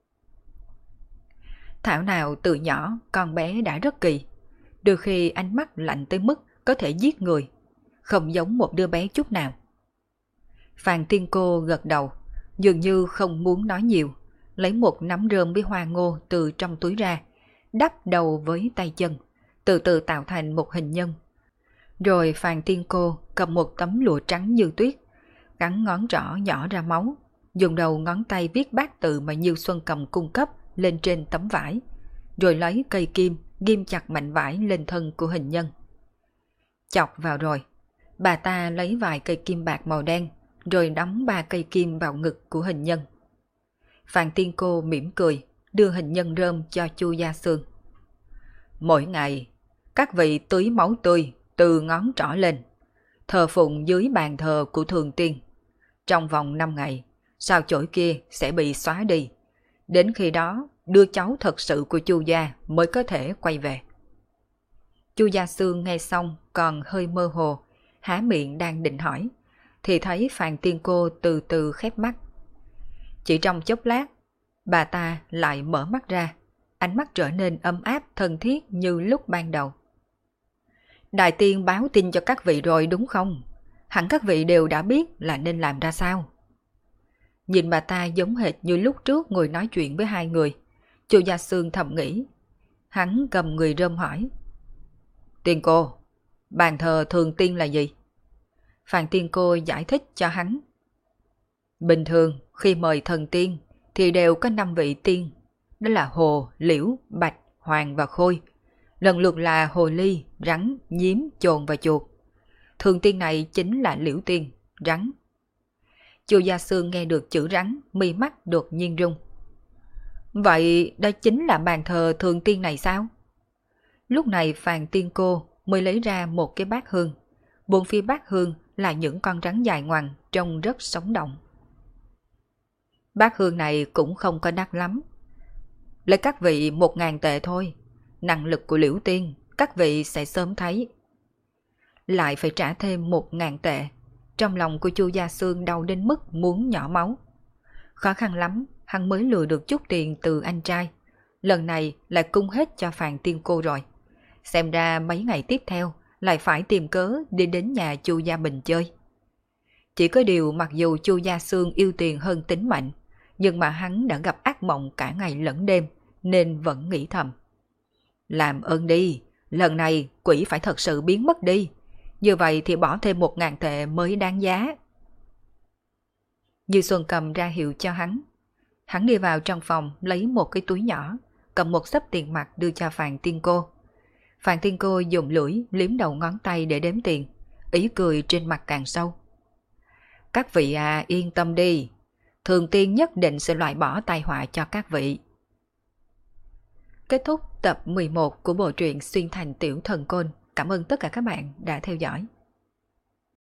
Thảo nào từ nhỏ con bé đã rất kỳ. Đôi khi ánh mắt lạnh tới mức có thể giết người, không giống một đứa bé chút nào. Phàn Tiên Cô gật đầu, dường như không muốn nói nhiều, lấy một nắm rơm với hoa ngô từ trong túi ra, đắp đầu với tay chân, từ từ tạo thành một hình nhân. Rồi Phàn Tiên Cô cầm một tấm lụa trắng như tuyết, gắn ngón trỏ nhỏ ra máu, dùng đầu ngón tay viết bát tự mà Nhiêu Xuân Cầm cung cấp lên trên tấm vải, rồi lấy cây kim ghim chặt mảnh vải lên thân của hình nhân. Chọc vào rồi, bà ta lấy vài cây kim bạc màu đen, rồi đóng 3 cây kim vào ngực của hình nhân. Phàn Tiên Cô mỉm cười, đưa hình nhân rơm cho Chu Gia Xương. Mỗi ngày, các vị tưới máu tươi từ ngón trỏ lên, thờ phụng dưới bàn thờ của Thường Tiên. Trong vòng 5 ngày, sao chổi kia sẽ bị xóa đi. Đến khi đó, đứa cháu thật sự của Chu gia mới có thể quay về. Chu Gia Xương nghe xong còn hơi mơ hồ, há miệng đang định hỏi, thì thấy Phàn Tiên Cô từ từ khép mắt. Chỉ trong chốc lát, bà ta lại mở mắt ra, ánh mắt trở nên ấm áp thân thiết như lúc ban đầu. Đại Tiên báo tin cho các vị rồi đúng không? Hẳn các vị đều đã biết là nên làm ra sao. Nhìn bà ta giống hệt như lúc trước ngồi nói chuyện với hai người, Chu Gia Xương thầm nghĩ. Hắn cầm người rơm hỏi. Tiên Cô, bàn thờ Thường Tiên là gì? Phàn Tiên Cô giải thích cho hắn. Bình thường khi mời thần tiên thì đều có 5 vị tiên, đó là Hồ, Liễu, Bạch, Hoàng và Khôi. Lần lượt là Hồ Ly, Rắn, Nhím, Chồn và Chuột. Thường tiên này chính là Liễu Tiên, Rắn. Chu Gia Xương nghe được chữ rắn, mi mắt đột nhiên rung. Vậy đó chính là bàn thờ Thường Tiên này sao? Lúc này Phàn Tiên Cô mới lấy ra một cái bát hương. Bốn phía bát hương là những con rắn dài ngoằng trông rất sống động. Bát hương này cũng không có đắt lắm. Lấy các vị 1000 tệ thôi. Năng lực của Liễu Tiên các vị sẽ sớm thấy. Lại phải trả thêm 1000 tệ. Trong lòng của Chu Gia Xương đau đến mức muốn nhỏ máu. Khó khăn lắm, hắn mới lừa được chút tiền từ anh trai. Lần này lại cung hết cho Phàn Tiên Cô rồi. Xem ra mấy ngày tiếp theo lại phải tìm cớ đi đến nhà Chu Gia Bình chơi. Chỉ có điều mặc dù Chu Gia Xương yêu tiền hơn tính mệnh, nhưng mà hắn đã gặp ác mộng cả ngày lẫn đêm, nên vẫn nghĩ thầm. Làm ơn đi, lần này quỷ phải thật sự biến mất đi. Như vậy thì bỏ thêm 1000 tệ mới đáng giá. Như Xuân Cầm ra hiệu cho hắn. Hắn đi vào trong phòng lấy một cái túi nhỏ, cầm một xấp tiền mặt đưa cho Phàn Tiên Cô. Phàn Tiên Cô dùng lưỡi liếm đầu ngón tay để đếm tiền, ý cười trên mặt càng sâu. Các vị à, yên tâm đi, Thường Tiên nhất định sẽ loại bỏ tai họa cho các vị. Kết thúc tập 11 của bộ truyện Xuyên Thành Tiểu Thần Côn. Cảm ơn tất cả các bạn đã theo dõi.